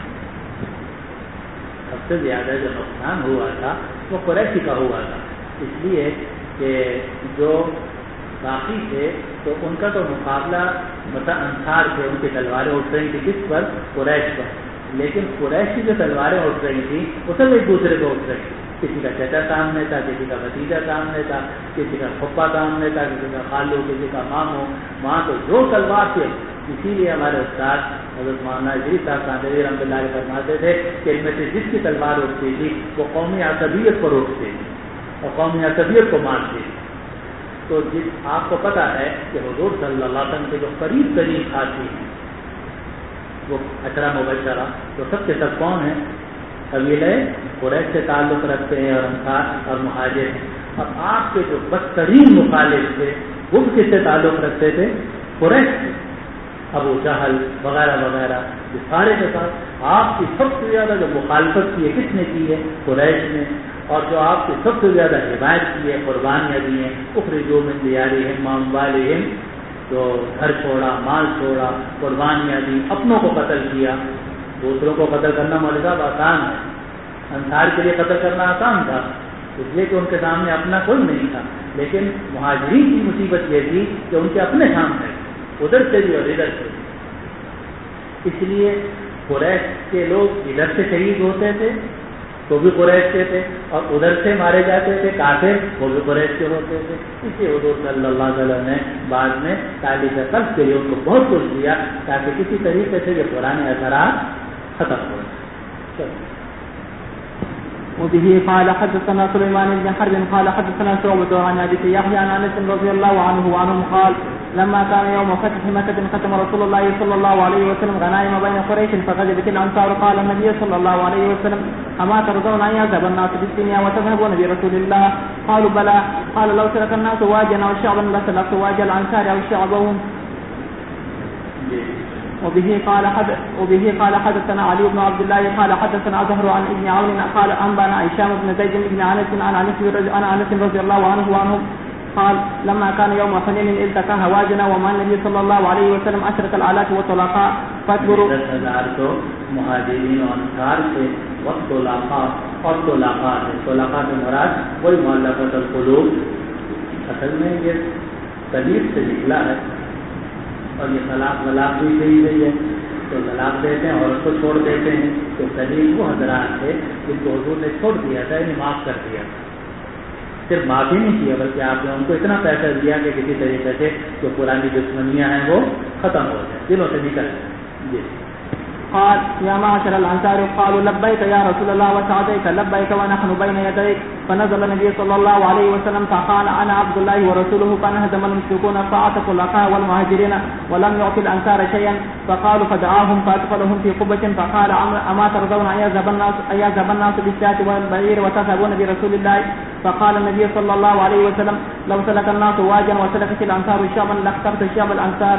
سب سے زیادہ جو نقصان ہوا تھا وہ قریشی کا ہوا تھا، اس لیے کہ جو باقی تھے تو ان کا تو مقابلہ مطلب انصار تھے، ان کی تلواریں اٹھ رہی تھیں کس پر؟ قریش پر، لیکن قریش کی جو تلواریں اٹھ رہی تھیں وہ سب ایک دوسرے کو اٹھ رہی تھیں، کسی کا چچا سامنے تھا، کسی کا بھتیجا سامنے تھا، کسی کا پھپھا سامنے تھا، کسی کا خالو، کسی کا ماموں، وہاں تو جو تلوار تھے۔ اسی لیے ہمارے استاد حضرت مولانا ادریس صاحب کاندھوی رحمۃ اللہ علیہ فرماتے تھے کہ ان میں سے جس کی تلوار اٹھتی تھی وہ قومی عصبیت پر اٹھتی تھی اور قومی عصبیت کو مانتی تھی۔ تو جس آپ کو پتا ہے کہ حضور صلی اللہ علیہ وسلم کے جو قریب ترین ساتھی ہیں وہ 18 مبشرہ، تو سب کے سب کون ہیں؟ قبیلے قریش سے تعلق رکھتے ہیں اور انصار اور مہاجر ہیں۔ اب آپ کے جو بدترین مخالف تھے وہ کس سے تعلق رکھتے تھے؟ قریش سے، ابو جہل وغیرہ وغیرہ، یہ سارے کے ساتھ آپ کی سب سے زیادہ جو مخالفت کی ہے کس نے کی ہے؟ قریش نے، اور جو آپ کی سب سے زیادہ حمایت کی ہے، قربانیاں دی ہیں، اخرجوا من دیارہم واموالہم، جو گھر چھوڑا، مال چھوڑا، قربانیاں دی، اپنوں کو قتل کیا۔ دوسروں کو قتل کرنا مولوی صاحب آسان ہے، انصار کے لیے قتل کرنا آسان تھا اس لیے کہ ان کے سامنے اپنا کوئی نہیں تھا، لیکن مہاجرین کی مصیبت یہ تھی کہ ان کے اپنے سامنے ادھر سے بھی اور ادھر سے بھی، اس لیے قریش کے لوگ ادھر سے شہید ہوتے تھے تو بھی قریش کے تھے، اور ادھر سے مارے جاتے تھے کافر، وہ بھی قریش کے ہوتے تھے۔ اس لیے حضور صلی اللہ علیہ وسلم نے بعد میں تعلیف قلب کے لیے ان کو بہت کچھ دیا تاکہ کسی طریقے سے یہ پرانے اثرات ختم ہو جائے۔ وبه قال حدثنا سليمان بن حرب قال حدثنا شعبة عن ابي يحيى عن انس رضي الله عنه قال لما كان يوم فتح مكة ختم رسول الله صلى الله عليه وسلم غنائم بين قريش فغضبت الانصار قال النبي صلى الله عليه وسلم اما ترضون ان يذهب الناس بالدنيا وتذهبون برسول الله؟ قالوا بلى. قال لو ترك الناس واجا او شعبا لسلكت واجا الانصار او شعبهم. وبه قال حدثنا علي بن عبد الله قال حدثنا زهر عن ابن عون قال انبانا هشام بن زيد بن انس عن انس رضي الله عنه قال لما كان يوم حنين التقى هواجنا وما النبي صلى الله عليه وسلم 10 آلاف وطلقاء فاكبروا 10,000 تو مہاجرین و انصار سے وقت طلقاء اور طلقاء سے، طلقاء سے مراد وہی مؤلفۃ القلوب، اصل میں یہ طلیق سے نکلا ہے اور یہ طلاق بھی صحیح ہے، تو طلاق دیتے ہیں اور اس کو چھوڑ دیتے ہیں، تو طلیق وہ حضرات تھے جن کو حضور نے چھوڑ دیا تھا، یعنی معاف کر دیا تھا، صرف معافی نہیں کیا بلکہ آپ نے ان کو اتنا پیسہ دیا کہ کسی طریقے سے جو پرانی دشمنیاں ہیں وہ ختم ہو جائیں، دلوں سے نکل جائیں۔ جی قال يا معشر الأنصار قالوا لبيك يا رسول الله وسعديك لبيك ونحن بين يديك فنزل النبي صلى الله عليه وسلم فقال أنا عبد الله ورسوله فانهزم المشركون فاعتقوا الأخاء والمهاجرين ولم يعطي الأنصار شيئا فقالوا فدعاهم فأدخلهم في قبة فقال أما ترضون أن يذهب الناس بالشاة والبعير وتذهبون برسول الله فقال النبي صلى الله عليه وسلم لو سلك الناس واجا وسلكت الأنصار شعبا لاخترت شعب الأنصار.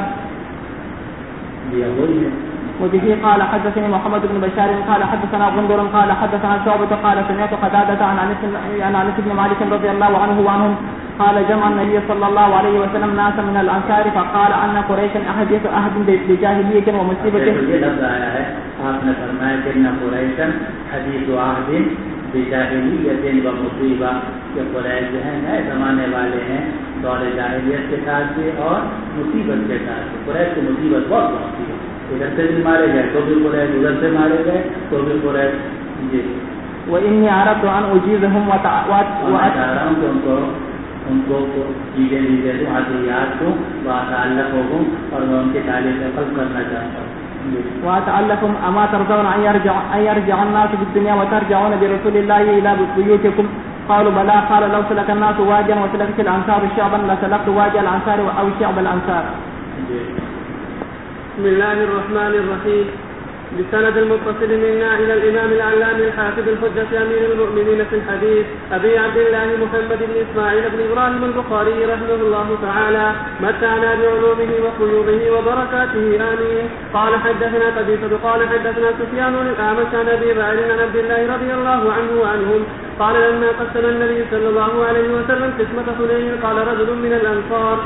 وبه قال حدثني محمد بن بشار قال حدثنا غندر قال حدثنا شعبة قال سمعت قتادة عن انس بن مالك رضي الله عنه وعنهم قال جمع النبي صلى الله عليه وسلم ناسا من الانصار فقال ان قريشا احدث عهد بجاهلية ومصيبة. یہ لفظ آیا ہے آپ نے فرمایا کہ ان قریشا حدیث عہد بجاہلیت ومصیبہ کہ قریش جو ہیں نئے زمانے والے ہیں دور جاہلیت کے ساتھ بھی اور مصیبت کے ساتھ بھی. قریش کی مصیبت بہت پہنچی ہے, ادھر سے بھی مارے گئے تو بھی قریش, ادھر سے مارے گئے تو بھی قریش. جی وإني أردت أن أجيزهم چاہ رہا ہوں کہ ان کو چیزیں دے دوں عطیات کو وأتعلق ہوں اور میں ان کے تعلق قلب کرنا چاہتا ہوں. وأتعلقهم أما ترضون أن يرجع الناس بالدنيا وترجعون برسول الله إلى بيوتكم قالوا بلى قال لو سلك الناس واجا وسلكت الأنصار شعبا لسلكت واجا الأنصار أو شعب الأنصار. بسم الله الرحمن الرحيم. بسند المتصل منا إلى الإمام العلامة الحافظ الحجة أمير المؤمنين في الحديث أبي عبد الله محمد بن إسماعيل بن إبراهيم البخاري رحمه الله تعالى متعنا بعلومه وقيوبه وبركاته آمين. قال حدثنا قبيصة قال حدثنا سفيان الأعمش عن أبي بعير عن عبد الله رضي الله عنه وعنهم قال لما قسم النبي صلى الله عليه وسلم قسمة حنين قال رجل من الأنصار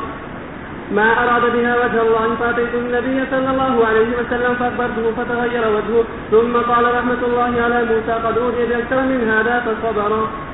ما أراد بها وجه الله فأتيت النبي صلى الله عليه وسلم فأخبرته فتغير وجهه ثم قال رحمة الله على موسى قد أوتي بأكثر من هذا فصبر.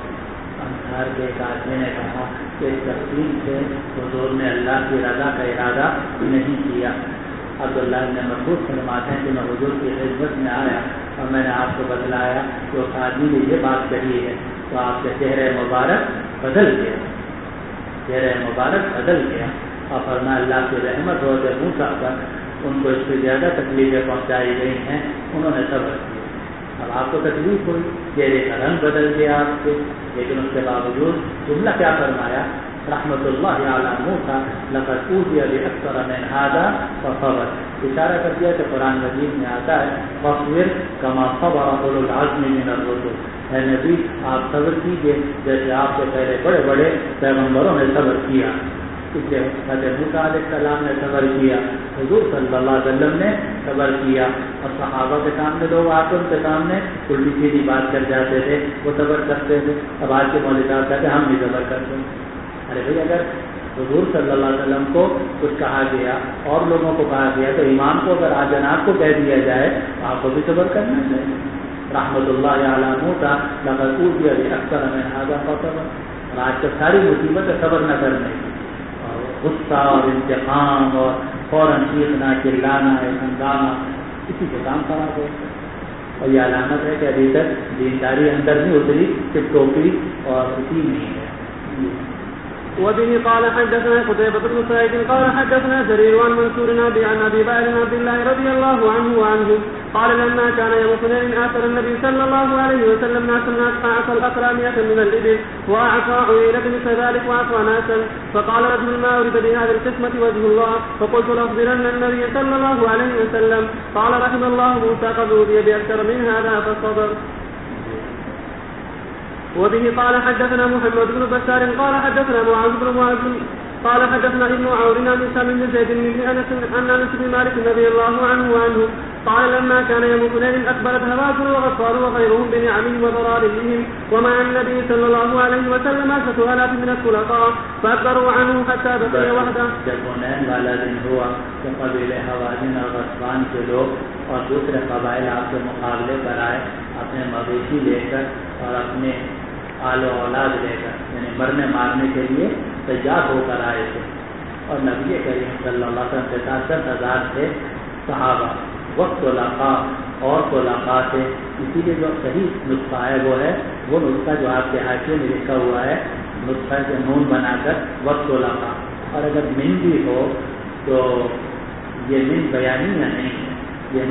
انصار کے ایک آدمی نے کہا کہ اس تقسیم سے حضور نے اللہ کی رضا کا ارادہ نہیں کیا. عبداللہ نے محفوظ فرماتے ہیں کہ میں حضور کی خدمت میں آیا اور میں نے آپ کو بتلایا کہ اس آدمی نے یہ بات کہی ہے تو آپ کے چہرے مبارک بدل گیا, چہرے مبارک بدل گیا اور فرمایا اللہ کی رحمت ہو کہ موسیٰ پر ان کو اس سے زیادہ تکلیفیں پہنچائی گئی ہیں, انہوں نے صبر کیا. اب آپ کو تکلیف ہوئی, چہرے کا رنگ بدل گیا آپ سے, لیکن اس کے باوجود جملہ کیا فرمایا رحمت اللہ علی موسیٰ لقد اوتی باکثر من ھذا فصبر. اشارہ کر دیا کہ قرآن مجید میں آتا ہے فاصبر کما صبر اولو العزم من الرسل. اے نبی آپ صبر کیجیے جیسے آپ سے پہلے بڑے بڑے پیغمبروں نے صبر کیا. حضرت موسیٰ علیہ السلام نے صبر کیا, حضور صلی اللہ علیہ وسلم نے صبر کیا, اور صحابہ کے سامنے لوگ آتے ان کے سامنے الٹی سیدھی بات کر جاتے تھے, وہ صبر کرتے تھے. اب آج کے مولوی صاحب کہتے ہم بھی صبر کرتے ہیں. ارے بھائی اگر حضور صلی اللہ علیہ وسلم کو کچھ کہا گیا اور لوگوں کو کہا گیا تو ایمان کو اگر آج جناب کو کہہ دیا جائے تو آپ کو بھی صبر کرنا چاہیے. رحمت اللہ علی موسیٰ لقد اوتی باکثر من ھذا فصبر. اور آج تک ساری مصیبت صبر نہ کرنے کی, غصہ اور انتقام اور فوراً چیخنا چلانا ہنگامہ, اسی سے کام خراب ہو. اور یہ علامت ہے کہ ابھی تک دینداری اندر نہیں اتری, صرف ٹوکری اور اسی نہیں ہے. وبه قال حدثنا قتيبة بن سعيد قال حدثنا جرير عن منصور عن أبي بكر عبد الله رضي الله عنه وعنهم قال لما كان يوم حنين آثر النبي صلى الله عليه وسلم ناسا أعطى الأقرانية من الإبل وأعطى عيينة مثل ذلك وأعطى ناسا فقال رجل ما أريد بهذه القسمة وجه الله فقلت لأخبرن النبي صلى الله عليه وسلم قال رحم الله موسى قد أوتي بأكثر من هذا فصبر. وبه قال حدثنا محمد بن بشار قال حدثنا معاذ بن معاذ قال حدثنا ابن عون عن هشام بن زيد بن انس عن انس بن مالك رضي الله عنه وعنه قال لما كان يوم حنين اكبرت هوازن وغفار وغيرهم بنعمهم وضرارهم ومع النبي صلى الله عليه وسلم 10,000 من الخلفاء فاكبروا عنه حتى بقي وحده. جب حنین والا دن ہوا تو قبیلے حوازن اور غطفان کے لوگ اور دوسرے قبائل آپ کے مقابلے پر آئے اپنے مویشی لے کر اور اپنے آل و اولاد لے کر, یعنی مرنے مارنے کے لیے تیار ہو کر آئے تھے. اور نبی کریم صلی اللہ علیہ وسلم کے ساتھ 10,000 تھے صحابہ. وقت طلقاء اور طلقاء تھے, اسی لیے جو صحیح نسخہ ہے وہ ہے وہ نسخہ جو آپ کے حاشیے میں لکھا ہوا ہے, نسخہ سے نون بنا کر وقت طلقاء. اور اگر من بھی ہو تو یہ من بیانیہ نہیں ہے, یہ من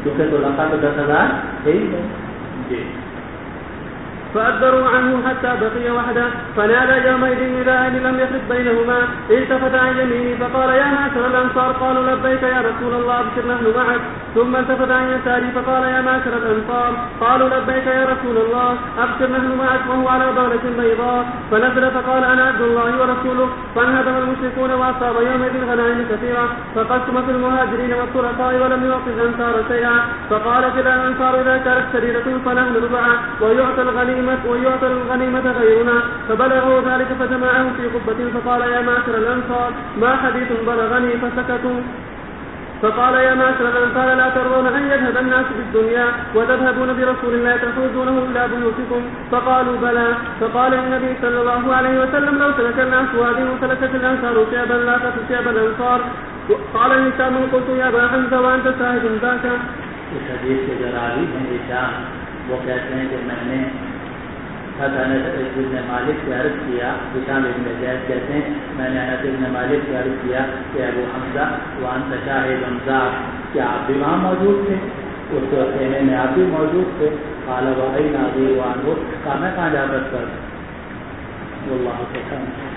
کیونکہ تو لقا تو 10,000 ہے ہی ہے. جی. فأدبروا عنه حتى بقي وحده فنادى يومئذ نداء لم يفرق بينهما التفت عن يمينه فقال يا معشر الأنصار قالوا لبيك يا رسول الله أبشر نحن معك ثم التفت عن يساره فقال يا معشر الأنصار قالوا لبيك يا رسول الله أبشر نحن معك وهو على ضالة بيضاء فنزل فقال أنا عبد الله ورسوله فانهدم المشركون وأصاب يومئذ غنائم كثيرة فقسم في المهاجرين والطلقاء ولم يعطي الأنصار شيئا فقالت الأنصار إذا كانت سريرة فنحن ربعا ويعطى الغنيمة غيرنا فبلغوا ذلك فجمعهم في قبة فقال يا معشر الأنصار ما حديث بلغني فسكتوا فقال يا معشر الأنصار لا ترضون أن يذهب الناس بالدنيا وتذهبون برسول الله تحوزونه إلى بيوتكم فقالوا بلى فقال النبي صلى الله عليه وسلم لو سلك الناس وادي وسلكت الأنصار شعبا لا شعب الأنصار قال هشام قلت يا أبا حمزة وأنت شاهد ذاك. اس حدیث کے جو راوی ہیں ہشام وہ کہتے ہیں کہ میں نے حضرت ابن مالک سے عرض کیا. ہشام ابن زید کہتے ہیں میں نے حضرت ابن مالک سے عرض کیا کہ ابو حمزہ وانت شاہد ذاک کیا آپ بھی وہاں موجود تھے؟ اس خیمے میں آپ بھی موجود تھے. قال وأين أبي وعنه کہا میں کہاں جا سکتا ہوں. واللہ